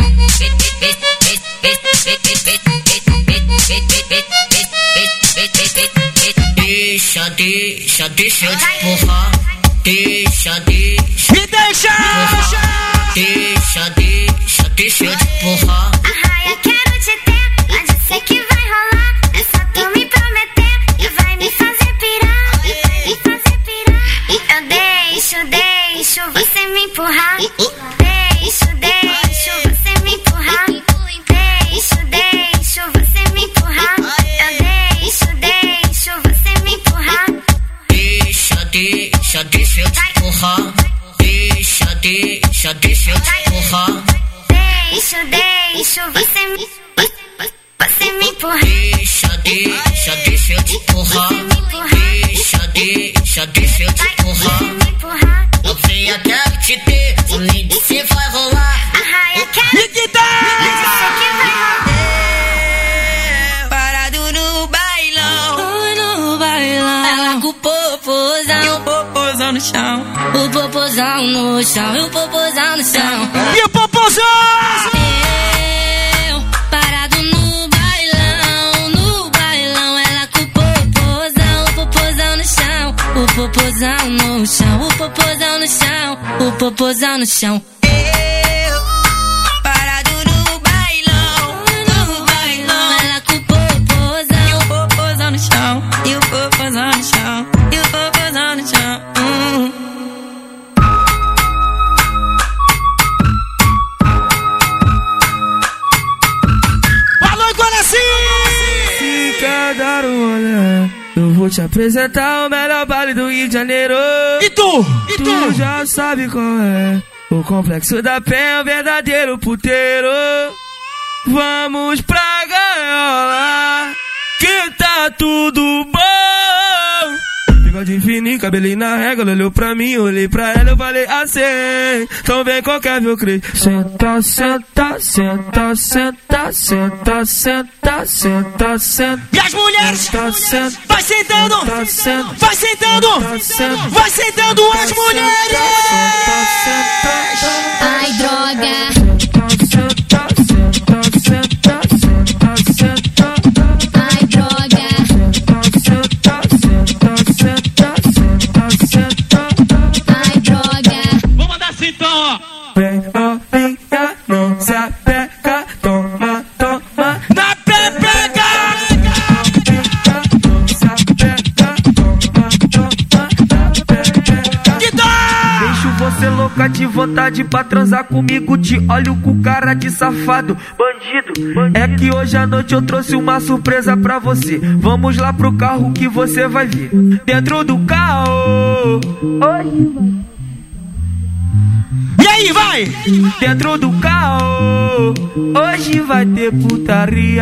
deixa, deixa, deixa eu te empurrar, deixa, deixa, me deixa. deixa eu te empurrar. Arraia, quero te ter, mas eu sei que vai rolar. É só tu me prometer e vai me fazer pirar. Vai me fazer pirar. Eu deixo, deixo você me empurrar. Deixo, deixo você me empurrar. Deixo, deixo você me empurrar. Eu deixo, deixo você me empurrar. Deixa, deixa, deixa eu te empurrar. Deixa, deixa, deixa eu te empurrar. Deixo, deixo você me, você me empurrar. Deixa, deixa, deixa eu te empurrar. Deixa, deixa, deixa eu te empurrar. Eu venho até te ter, só me diz se vai rolar. Arraia, quero e que tá? Parado no bailão, no bailão. ela com o popozão E o popozão no chão. O popozão no chão, e o popozão no chão. E o popozão! Eu, parado no bailão, no bailão. Ela com o popozão, o popozão no chão. O popozão no chão, o popozão no chão. O popozão no chão. Parado no bailão, no bailão. Ela com o popozão, e o popozão no chão, e o popozão no chão. e o popozão no chão. Hum. Alô, Guaraci! Se quer dar um olhar, eu vou te apresentar o melhor baile do Rio de Janeiro. E tu? E tu? tu? Já sabe qual é. O Complexo da Penha é o verdadeiro puteiro. Vamos pra gaiola, que tá tudo bom. Bigode fininho, cabelinho na régua, ela olhou pra mim, eu olhei pra ela, eu falei assim: então vem qualquer meu crê. Senta, senta, senta, senta, senta, senta, senta, senta. E as mulheres? Senta, senta, vai sentando! senta, senta, vai sentando! senta, vai sentando as mulheres! senta, senta, Ai, droga. senta, senta, senta, senta, senta, senta. Ai, droga. Ai, droga. Vou mandar assim então, ó. Vem novinha, não se apega, toma, toma. Na pepeca! Não se apega, toma, toma. Na pepeca. Que dá? Deixo você louca de vontade pra transar comigo. Te olho com cara de safado, bandido. É que hoje à noite eu trouxe uma surpresa pra você. Vamos lá pro carro que você vai ver. Dentro do carro, oi. E aí, vai! Dentro do carro, hoje vai ter putaria.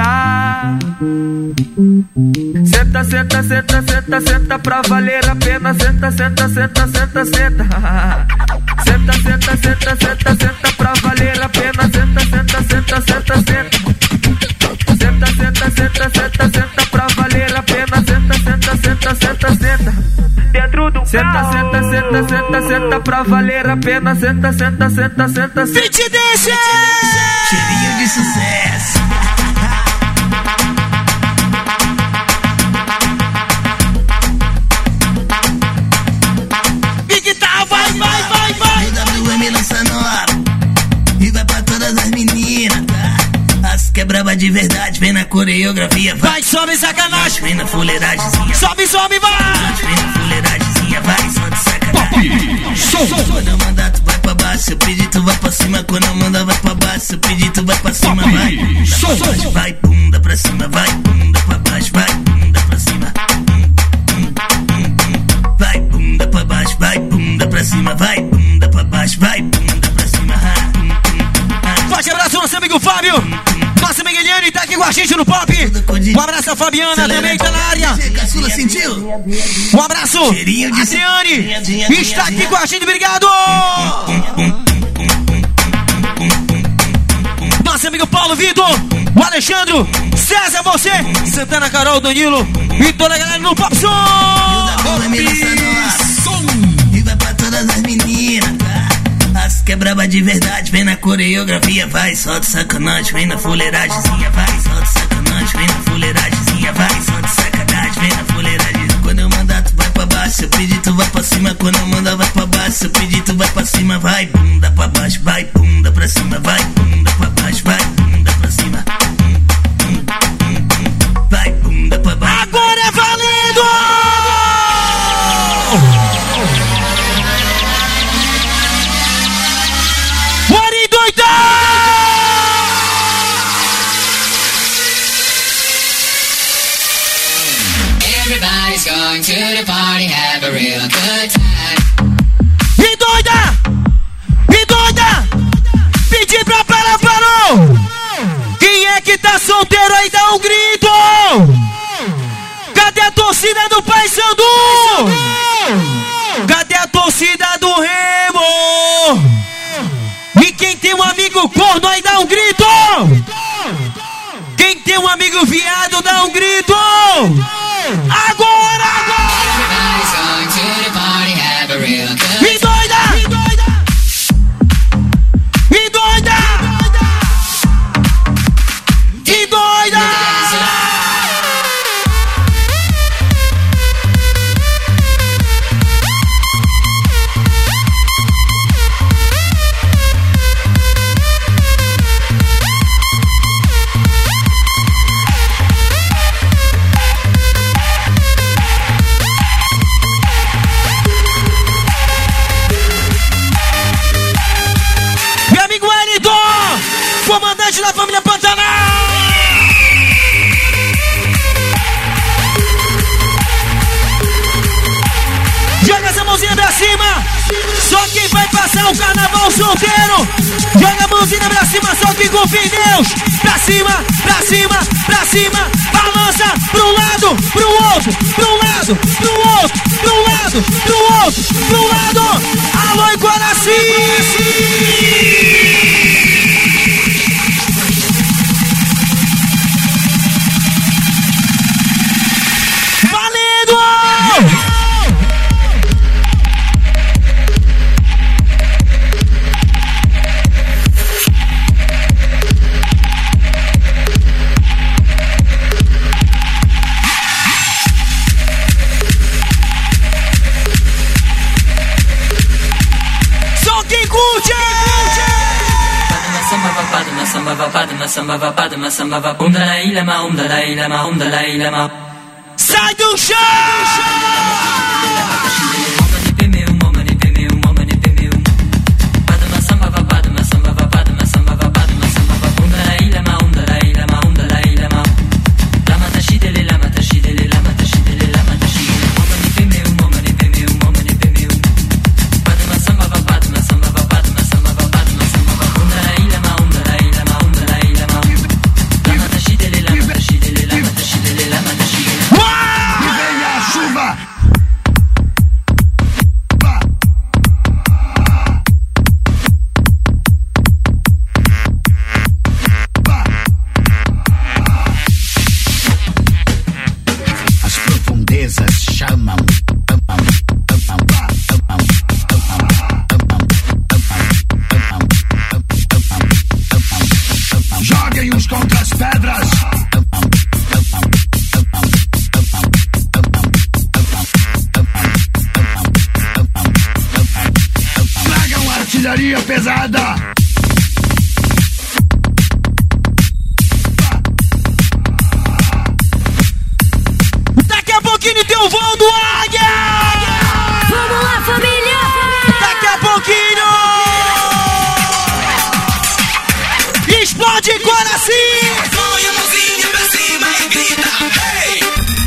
Senta, senta, senta, senta, senta pra valer a pena. Senta, senta, senta, senta, senta. Senta, senta, senta, senta, senta pra valer a pena. Senta, senta, senta, senta, senta. Senta, senta, senta, senta, senta pra valer a pena. Senta, senta, senta, senta, senta. Dentro do senta, carro. Senta, senta, senta, senta pra valer a pena. Senta, senta, senta, senta, senta. Fit desse! Cheirinho de sucesso. E que tá, vai, vai, vai, vai! O W M lança nova e vai pra todas as meninas, tá? As que é braba de verdade, vem na coreografia, vai. Vai, sobe sacanagem! Vem na fuleiragemzinha. Sobe, sobe, vai! Vem na fuleiragemzinha, vai, só de sacanagem. Quando eu mandar, tu vai pra baixo, se eu pedir, tu vai pra cima. Quando eu mandar, vai pra baixo, se eu pedir, tu vai pra cima, vai. Bunda pra baixo, vai, bunda pra cima, vai, bunda pra baixo, vai, bunda pra cima. Vai, bunda pra baixo, vai, bunda pra cima, vai, bunda pra baixo, vai, bunda pra cima. Forte abraço, nosso amigo Fábio! Nossa amiga Eliane tá aqui com a gente no Pop! Um abraço a Fabiana também, tá na área! Caçula sentiu? Um abraço! Adriane está aqui com a gente, obrigado! Nosso amigo Paulo Vitor, o Alexandre, César, você, Santana, Carol, Danilo e toda a galera no Pop Som! E vai pra todas as meninas, tá? As que é braba de verdade, vem na coreografia, vai, solta sacanagem, vem na fuleiragemzinha, vai, solta sacanagem, vem na fuleiragemzinha, vai, solta sacanagem, vem na fuleiragemzinha. Quando eu mandar, tu vai pra baixo, se eu pedir, tu vai pra cima. Quando eu mandar, vai pra baixo, se eu pedir, tu vai pra cima, vai, bunda pra baixo, vai, bunda pra cima, vai, bunda pra baixo. to the party, have a real good time. E doida! E doida! Pedi pra parar, parou! Quem é que tá solteiro aí, dá um grito! Cadê a torcida do Paysandu? Cadê a torcida do Remo? E quem tem um amigo corno aí, dá um grito! Quem tem um amigo viado, dá um grito! Agora! Everybody's going to the party, have a real good E doida! E doida! E doida! Comandante da família Pantanal! Joga essa mãozinha pra cima! Só quem vai passar o carnaval solteiro! Joga a mãozinha pra cima, só quem confia em Deus! Pra cima, pra cima, pra cima! Balança pro lado, pro outro, pro lado, pro outro, pro lado, pro outro, pro lado! Alô, Iguaraci! Samba vapada, samba vapada, samba vapada, um Dalai Lama, um Dalai Lama, um Dalai Lama. Sai do chão! Pesada. Daqui a pouquinho tem o voo do Águia. Vamos lá, família. Daqui a pouquinho explode Iguaraci. Põe a mãozinha pra cima e grita, hey!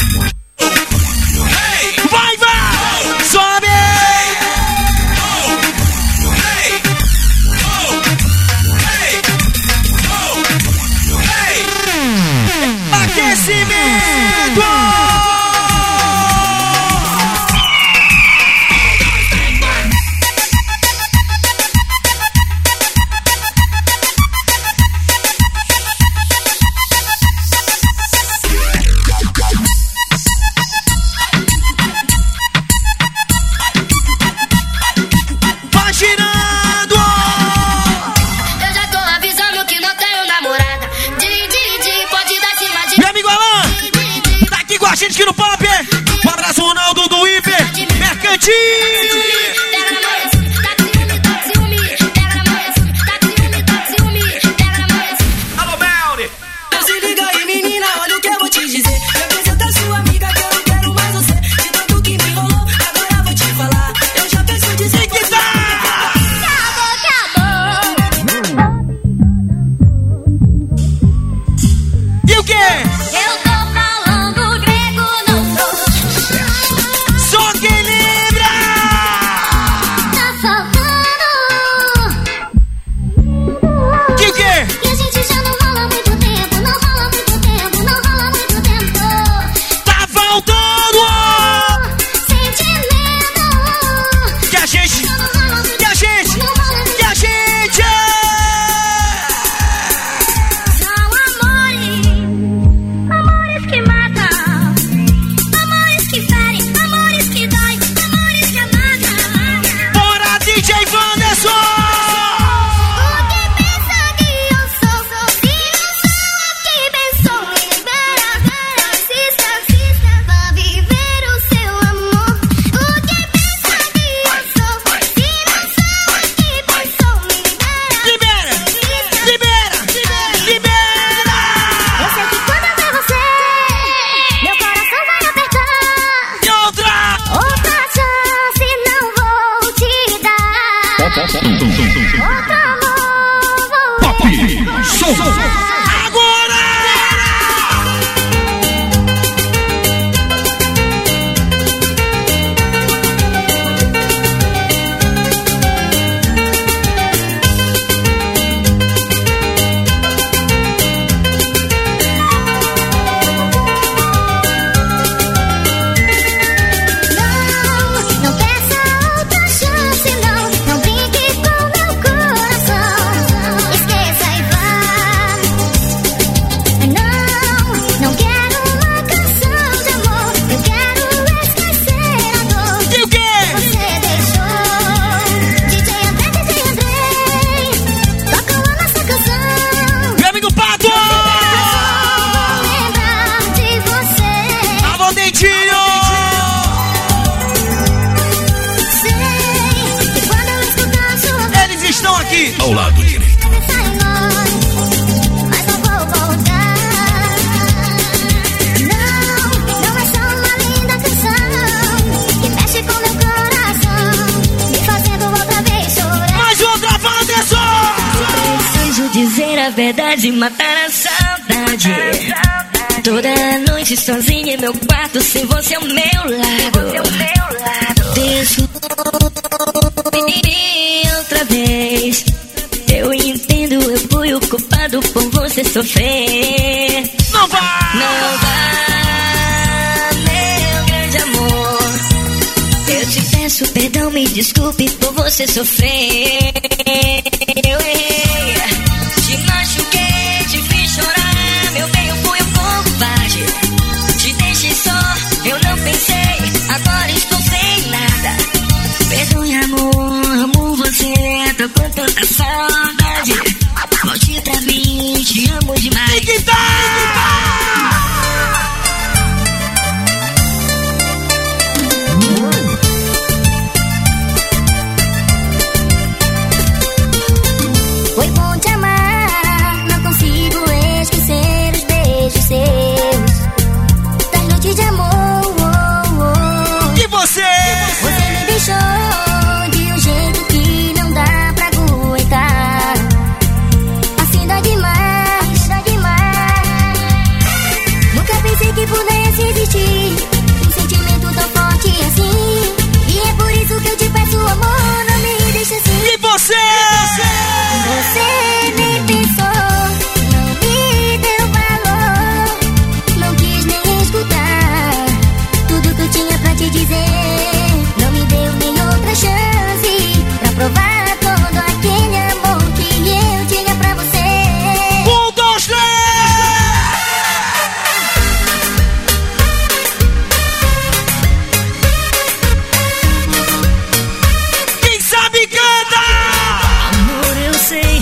Hey! Vai, vai! Sobe! Aquecimento! Vai girando! Eu já tô avisando que não tenho namorada. Di, di, di, pode dar cima de... Meu amigo Alan, tá aqui com a gente aqui no Pop. Um abraço, Ronaldo do Hiper Mercantil. Pega na mão, assim, tá com ciúme, tá com ciúme. Pega na mão, assim, tá com ciúme, tá com ciúme. Pega na mão, assim. Alô, Melly! Então se liga aí, menina, olha o que eu vou te dizer. Me apresenta sua amiga que eu não quero mais você. De tanto que me enrolou, agora vou te falar. Eu já penso dizer que tá. E o quê? Eu tô falando grego, não sou. Som. Agora! Ao lado direito. Mas não vou voltar. Não, não é só uma linda canção que mexe com meu coração, me fazendo outra vez chorar. Mais outra, fala atenção! Preciso dizer a verdade, matar a saudade. Toda noite sozinha em meu quarto, sem você ao meu lado. Desculpe outra vez. Eu entendo, eu fui o culpado por você sofrer. Não vá! Não vá, meu grande amor. Eu te peço perdão, me desculpe por você sofrer. Eu errei, te machuquei, te fiz chorar. Meu bem, eu fui um covarde. Te deixei só, eu não pensei. Agora estou sem nada. Perdoe, amor, amo você. Tô com tanta saudade. Volte pra mim, te amo demais. Tem que dar! Foi bom te amar, não consigo esquecer os beijos seus, das noites de amor. Oh, oh. E você? Você me deixou de um jeito que não dá pra aguentar. Assim dá demais, dá demais. Nunca pensei que pudesse existir um sentimento tão forte assim. E é por isso que eu te peço, amor, não me deixe assim. E você? Você nem pensou, não me deu valor, não quis nem escutar tudo que eu tinha pra te dizer. Não me deu nem outra chance pra provar todo aquele amor que eu tinha pra você. Um, dois, três! Quem sabe canta! Amor, eu sei.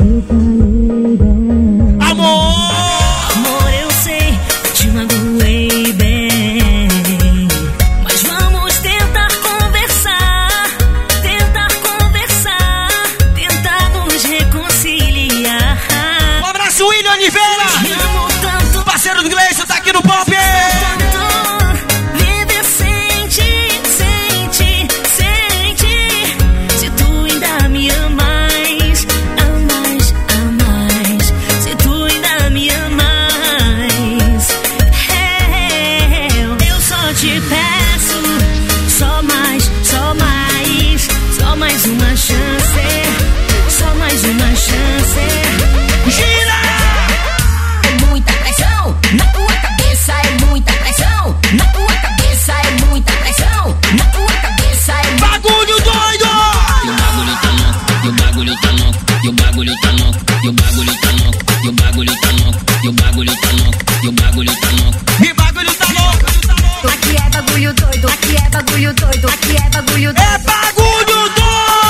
Amor! Amor, eu sei, te magoei bem. Mas vamos tentar conversar, tentar conversar, tentar nos reconciliar. Um abraço, William Oliveira! Te amo tanto, Parceiro do Gleison, tá aqui no Pop! tanto. Viver sente, sente, sente. Se tu ainda me amas, amas, amas. Se tu ainda me amas, é, eu só te peço, só mais, só mais, só mais uma chance, só mais uma chance. Gira! É muita pressão na tua cabeça, é muita pressão na tua cabeça, é muita pressão na tua cabeça, é Bagulho doido! E o bagulho tá louco, e o bagulho tá louco, e o bagulho tá louco, e o bagulho tá louco, e o bagulho tá louco, e o bagulho tá louco. E bagulho tá louco! Aqui é bagulho doido, aqui é bagulho doido, aqui é bagulho doido. É bagulho doido!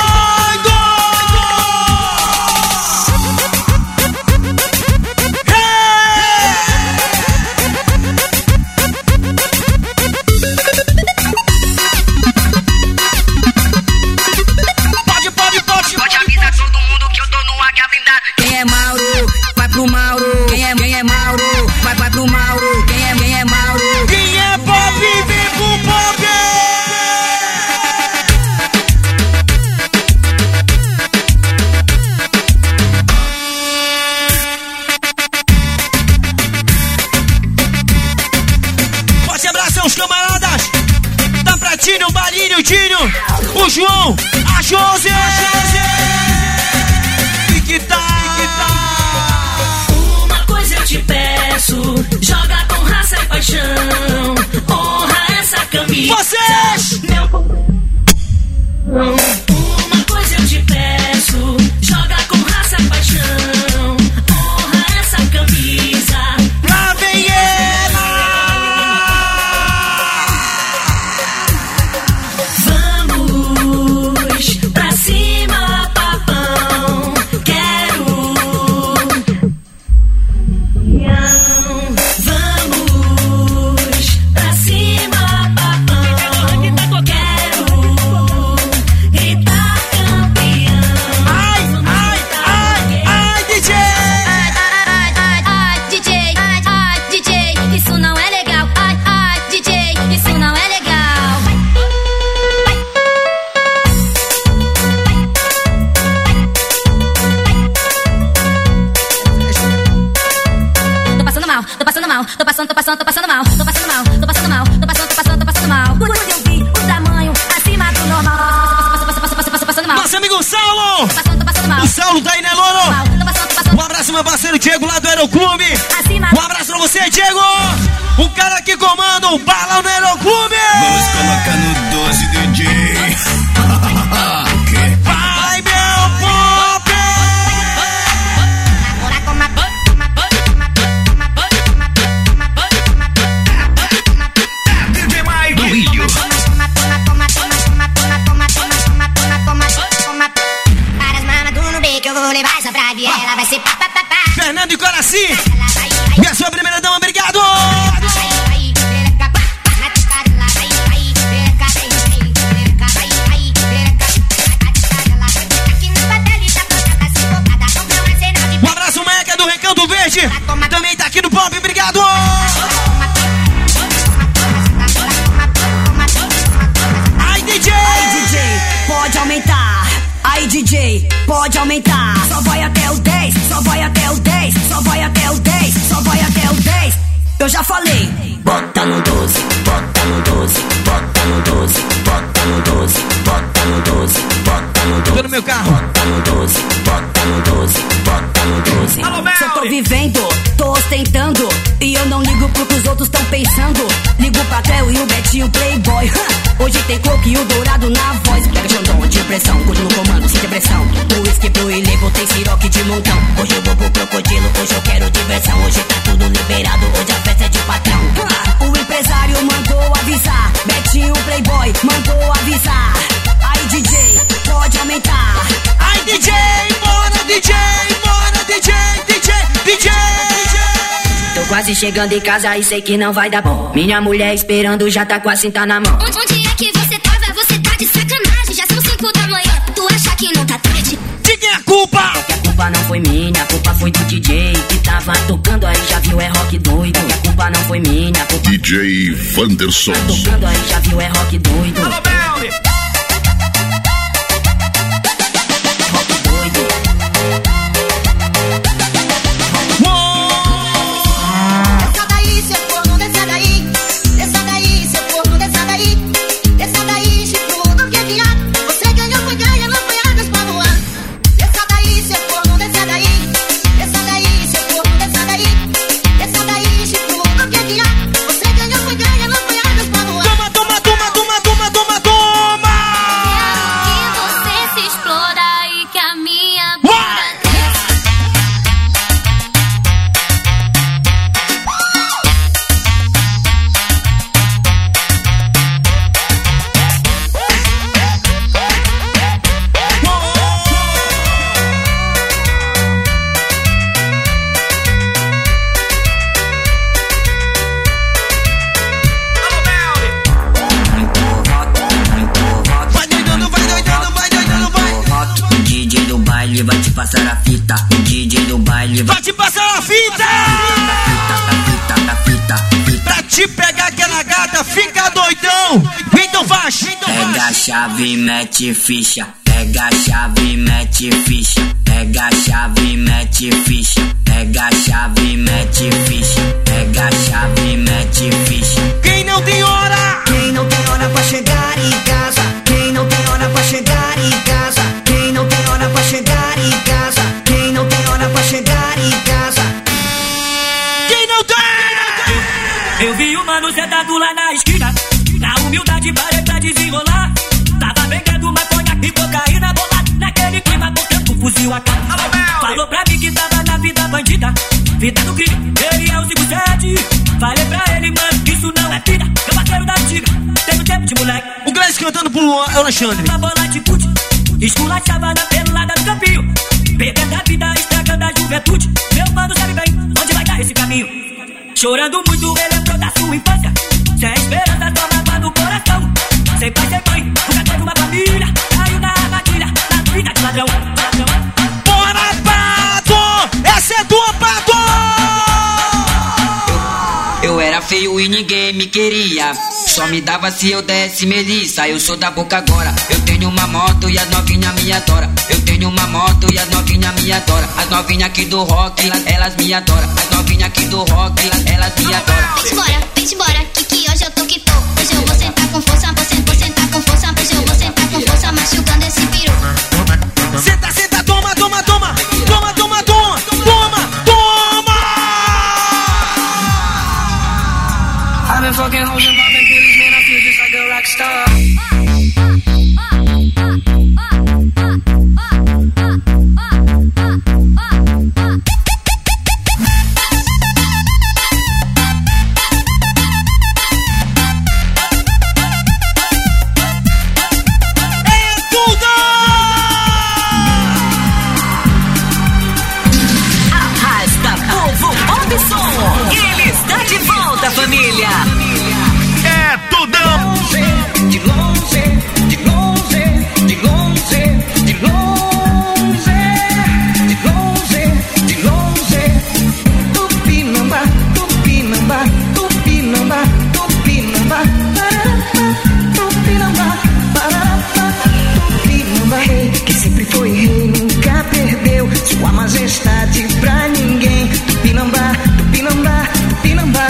Pode, pode, pode! Pode avisar todo mundo que eu tô no águia blindado. Quem é Mauro, vai pro Mauro. Quem é, quem é Mauro, vai, vai pro Mauro. Quem é, quem é Mauro. Quem é pop, vem pro pop! Josi. Que tá, que tá. Uma coisa eu te peço, joga com raça e paixão. Honra essa camisa. Vocês! Meu... Uma coisa eu te peço, joga com raça e paixão. Honra essa camisa. Lá vem ela! Vamos pra cima, papão. Quero. Vamos pra cima, papão. Quero gritar campeão. Ai, ai, ai, ai, D J! Ai, ai, ai, ai, D J, ai, ai, D J, isso não é legal. Ai, ai, D J, isso não é legal. Tô passando mal, tô passando mal, tô passando, tô passando, tô passando mal, tô passando mal, tô passando mal, tô passando, tô passando, tô passando mal. Quando eu vi o tamanho acima do normal, tô passando, passando, passando, passando mal. Nosso amigo Saulo! Tô passando, tô passando mal. O Saulo tá aí, né, Lono? Tô passando, tô passando. Um abraço, meu parceiro Diego, lá do Aeroclube. Acima. Um abraço pra você, Diego! O cara que comanda o balão no Aeroclube! Vamos colocar no doze, D J. Vai, meu pop! D J Mike do Rio. Para as mamas do Nubê que eu vou levar essa praga e ela vai ser pá, pá, pá, pá. Fernando e Coraci! E a sua primeira dama, obrigado! Um abraço, Meca do Recanto Verde! Também tá aqui no Pop, obrigado! Ai, D J! Aí, D J, pode aumentar. Aí, D J, pode aumentar. Só vai até o dez, só vai até o dez, só vai até o dez, só vai até o dez. Eu já falei. Bota no doze, bota no doze, bota no doze, bota no doze, bota no doze, bota no doze. Tô no meu carro. Bota no doze, bota no doze, bota no doze. Se eu tô vivendo, tô ostentando, e eu não ligo pro que os outros tão pensando. Ligo pra Cleo e o Betinho Playboy. Hoje tem coque e o dourado na voz. Pega Xandão de pressão, curto no comando, sem depressão. O whisky pro ilebo tem siroque de montão. Hoje eu vou pro crocodilo, hoje eu quero diversão. Hoje tá tudo liberado, hoje a festa é de patrão. O empresário mandou avisar, Betinho Playboy mandou avisar. Aí, D J, pode aumentar. Ai, D J, bora, D J, bora, D J, D J, D J. Tô quase chegando em casa e sei que não vai dar bom. Minha mulher esperando já tá com a cinta na mão. Onde, onde é que você tava? Você tá de sacanagem. Já são cinco da manhã, tu acha que não tá tarde? De quem é a culpa? Porque a culpa não foi minha, a culpa foi do D J que tava tocando aí, já viu, é rock doido. A culpa não foi minha, a culpa D J Wanderson. tá tocando aí, já viu, é rock doido. Alô, Belly! Rock doido. Desça daí, seu corno, desça daí. Desça daí, seu corno, desça daí. Desça daí, chifrudo, que viado. Você ganhou, foi ganha, não foi águas pra voar. Desça daí, seu corno, desça daí. Desça daí, seu corno, desça daí. Desça daí, chifrudo, que viado. Você ganhou, foi ganha, não foi águas pra voar. Toma, toma, toma, toma, toma, toma, toma! Quero que você se exploda e que a minha bunda desça. Vai doidando, vai doidando, vai doidando, vai! O D J do baile vai te passar a fita. O D J do baile vai Vai te passar a fita! fita, fita, fita, fita. Pra te pegar aquela gata, fica doidão! Então faz! Então Pega a faz! chave, mete ficha. Pega a chave, mete ficha. Pega a chave, mete ficha. Pega a chave, mete ficha. Pega a chave, mete ficha. Quem não tem hora? Quem não tem hora pra chegar em casa? Quem não tem hora pra chegar em casa? maricança. Quem não tem? Eu vi o mano sentado lá na esquina. Na humildade parei pra desenrolar. Tava vendendo maconha e cocaína bolada. Naquele clima botando o fuzil a cara. Falou pra mim que tava na vida bandida. Vida do crime, ele é o cinco sete. Falei pra ele, mano, que isso não é vida. Meu parceiro da antiga, tenho tempo de moleque. O Gleice cantando pro Luan, é o Alexandre. Uma bola de pute, esculachava na pelada do campinho. Bebendo a vida, estragando a juventude. Meu mano sabe bem, onde vai dar esse caminho. Chorando muito, ele lembrou da sua infância. Sem esperança, só mágoa no coração. Sem pai, sem mãe, nunca teve uma família. Caiu na armadilha, na vida de ladrão. Bora, Pato! Essa é tua, Pato! Eu era feio e ninguém me queria. Só me dava se eu desse melissa. Eu sou da boca agora. Eu tenho uma moto e as novinhas me adoram. Eu tenho uma moto e as novinhas me adoram. As novinhas aqui do rock, elas, elas me adoram. As novinhas aqui do rock, elas, elas me adoram. Vem embora, vem embora, que que hoje eu tô que tô. Hoje eu vou sentar com força, vou sentar, vou sentar com força. Hoje eu vou sentar com força, machucando esse peru. Senta, senta, toma, toma, toma. Toma, toma, toma. Toma, toma. I've been fucking hoes and popping pills, man, I feel just like a rock star. Família. É tudão. De longe, de longe, de longe, de longe, de longe, de longe. Tupinambá, Tupinambá, Tupinambá, Tupinambá, Tupinambá, Tupinambá. Rei que sempre foi rei, nunca perdeu sua majestade pra ninguém. Tupinambá, Tupinambá, Tupinambá.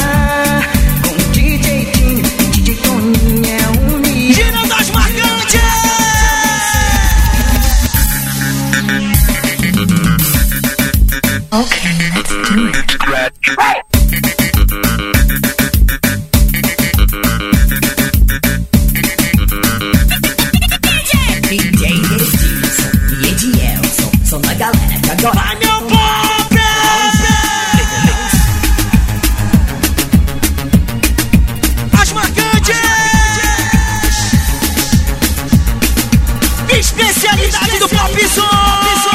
Okay, let's do it. D J Edilson e Edielson são da galera que agora. Vai, meu pop! As marcantes! Especialidade do pop som!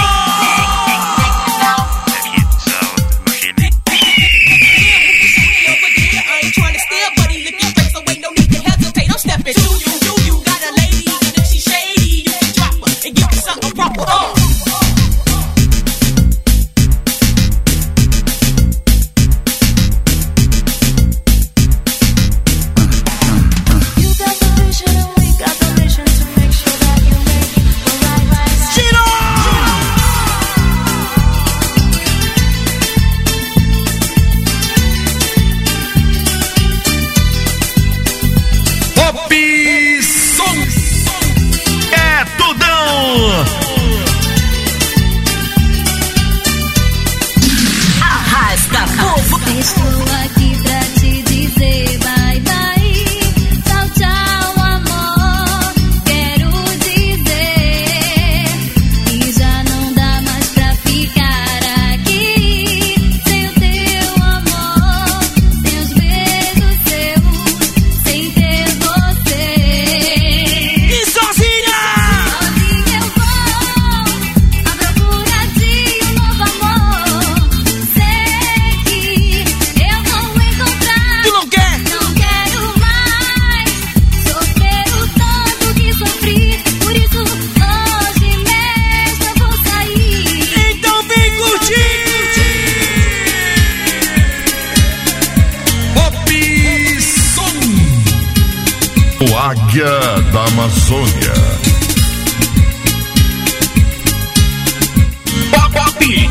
Águia da Amazônia. Papi!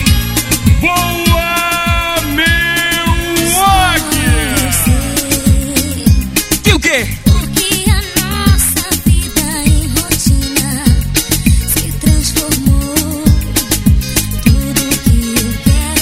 Boa, meu águia! E o quê? Porque a nossa vida em rotina se transformou. Tudo que eu quero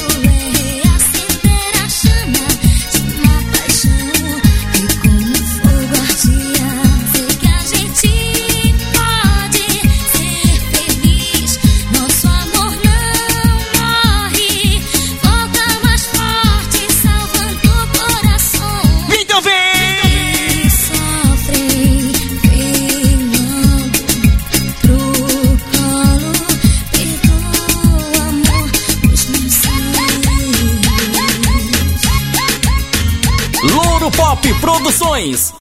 Top Produções.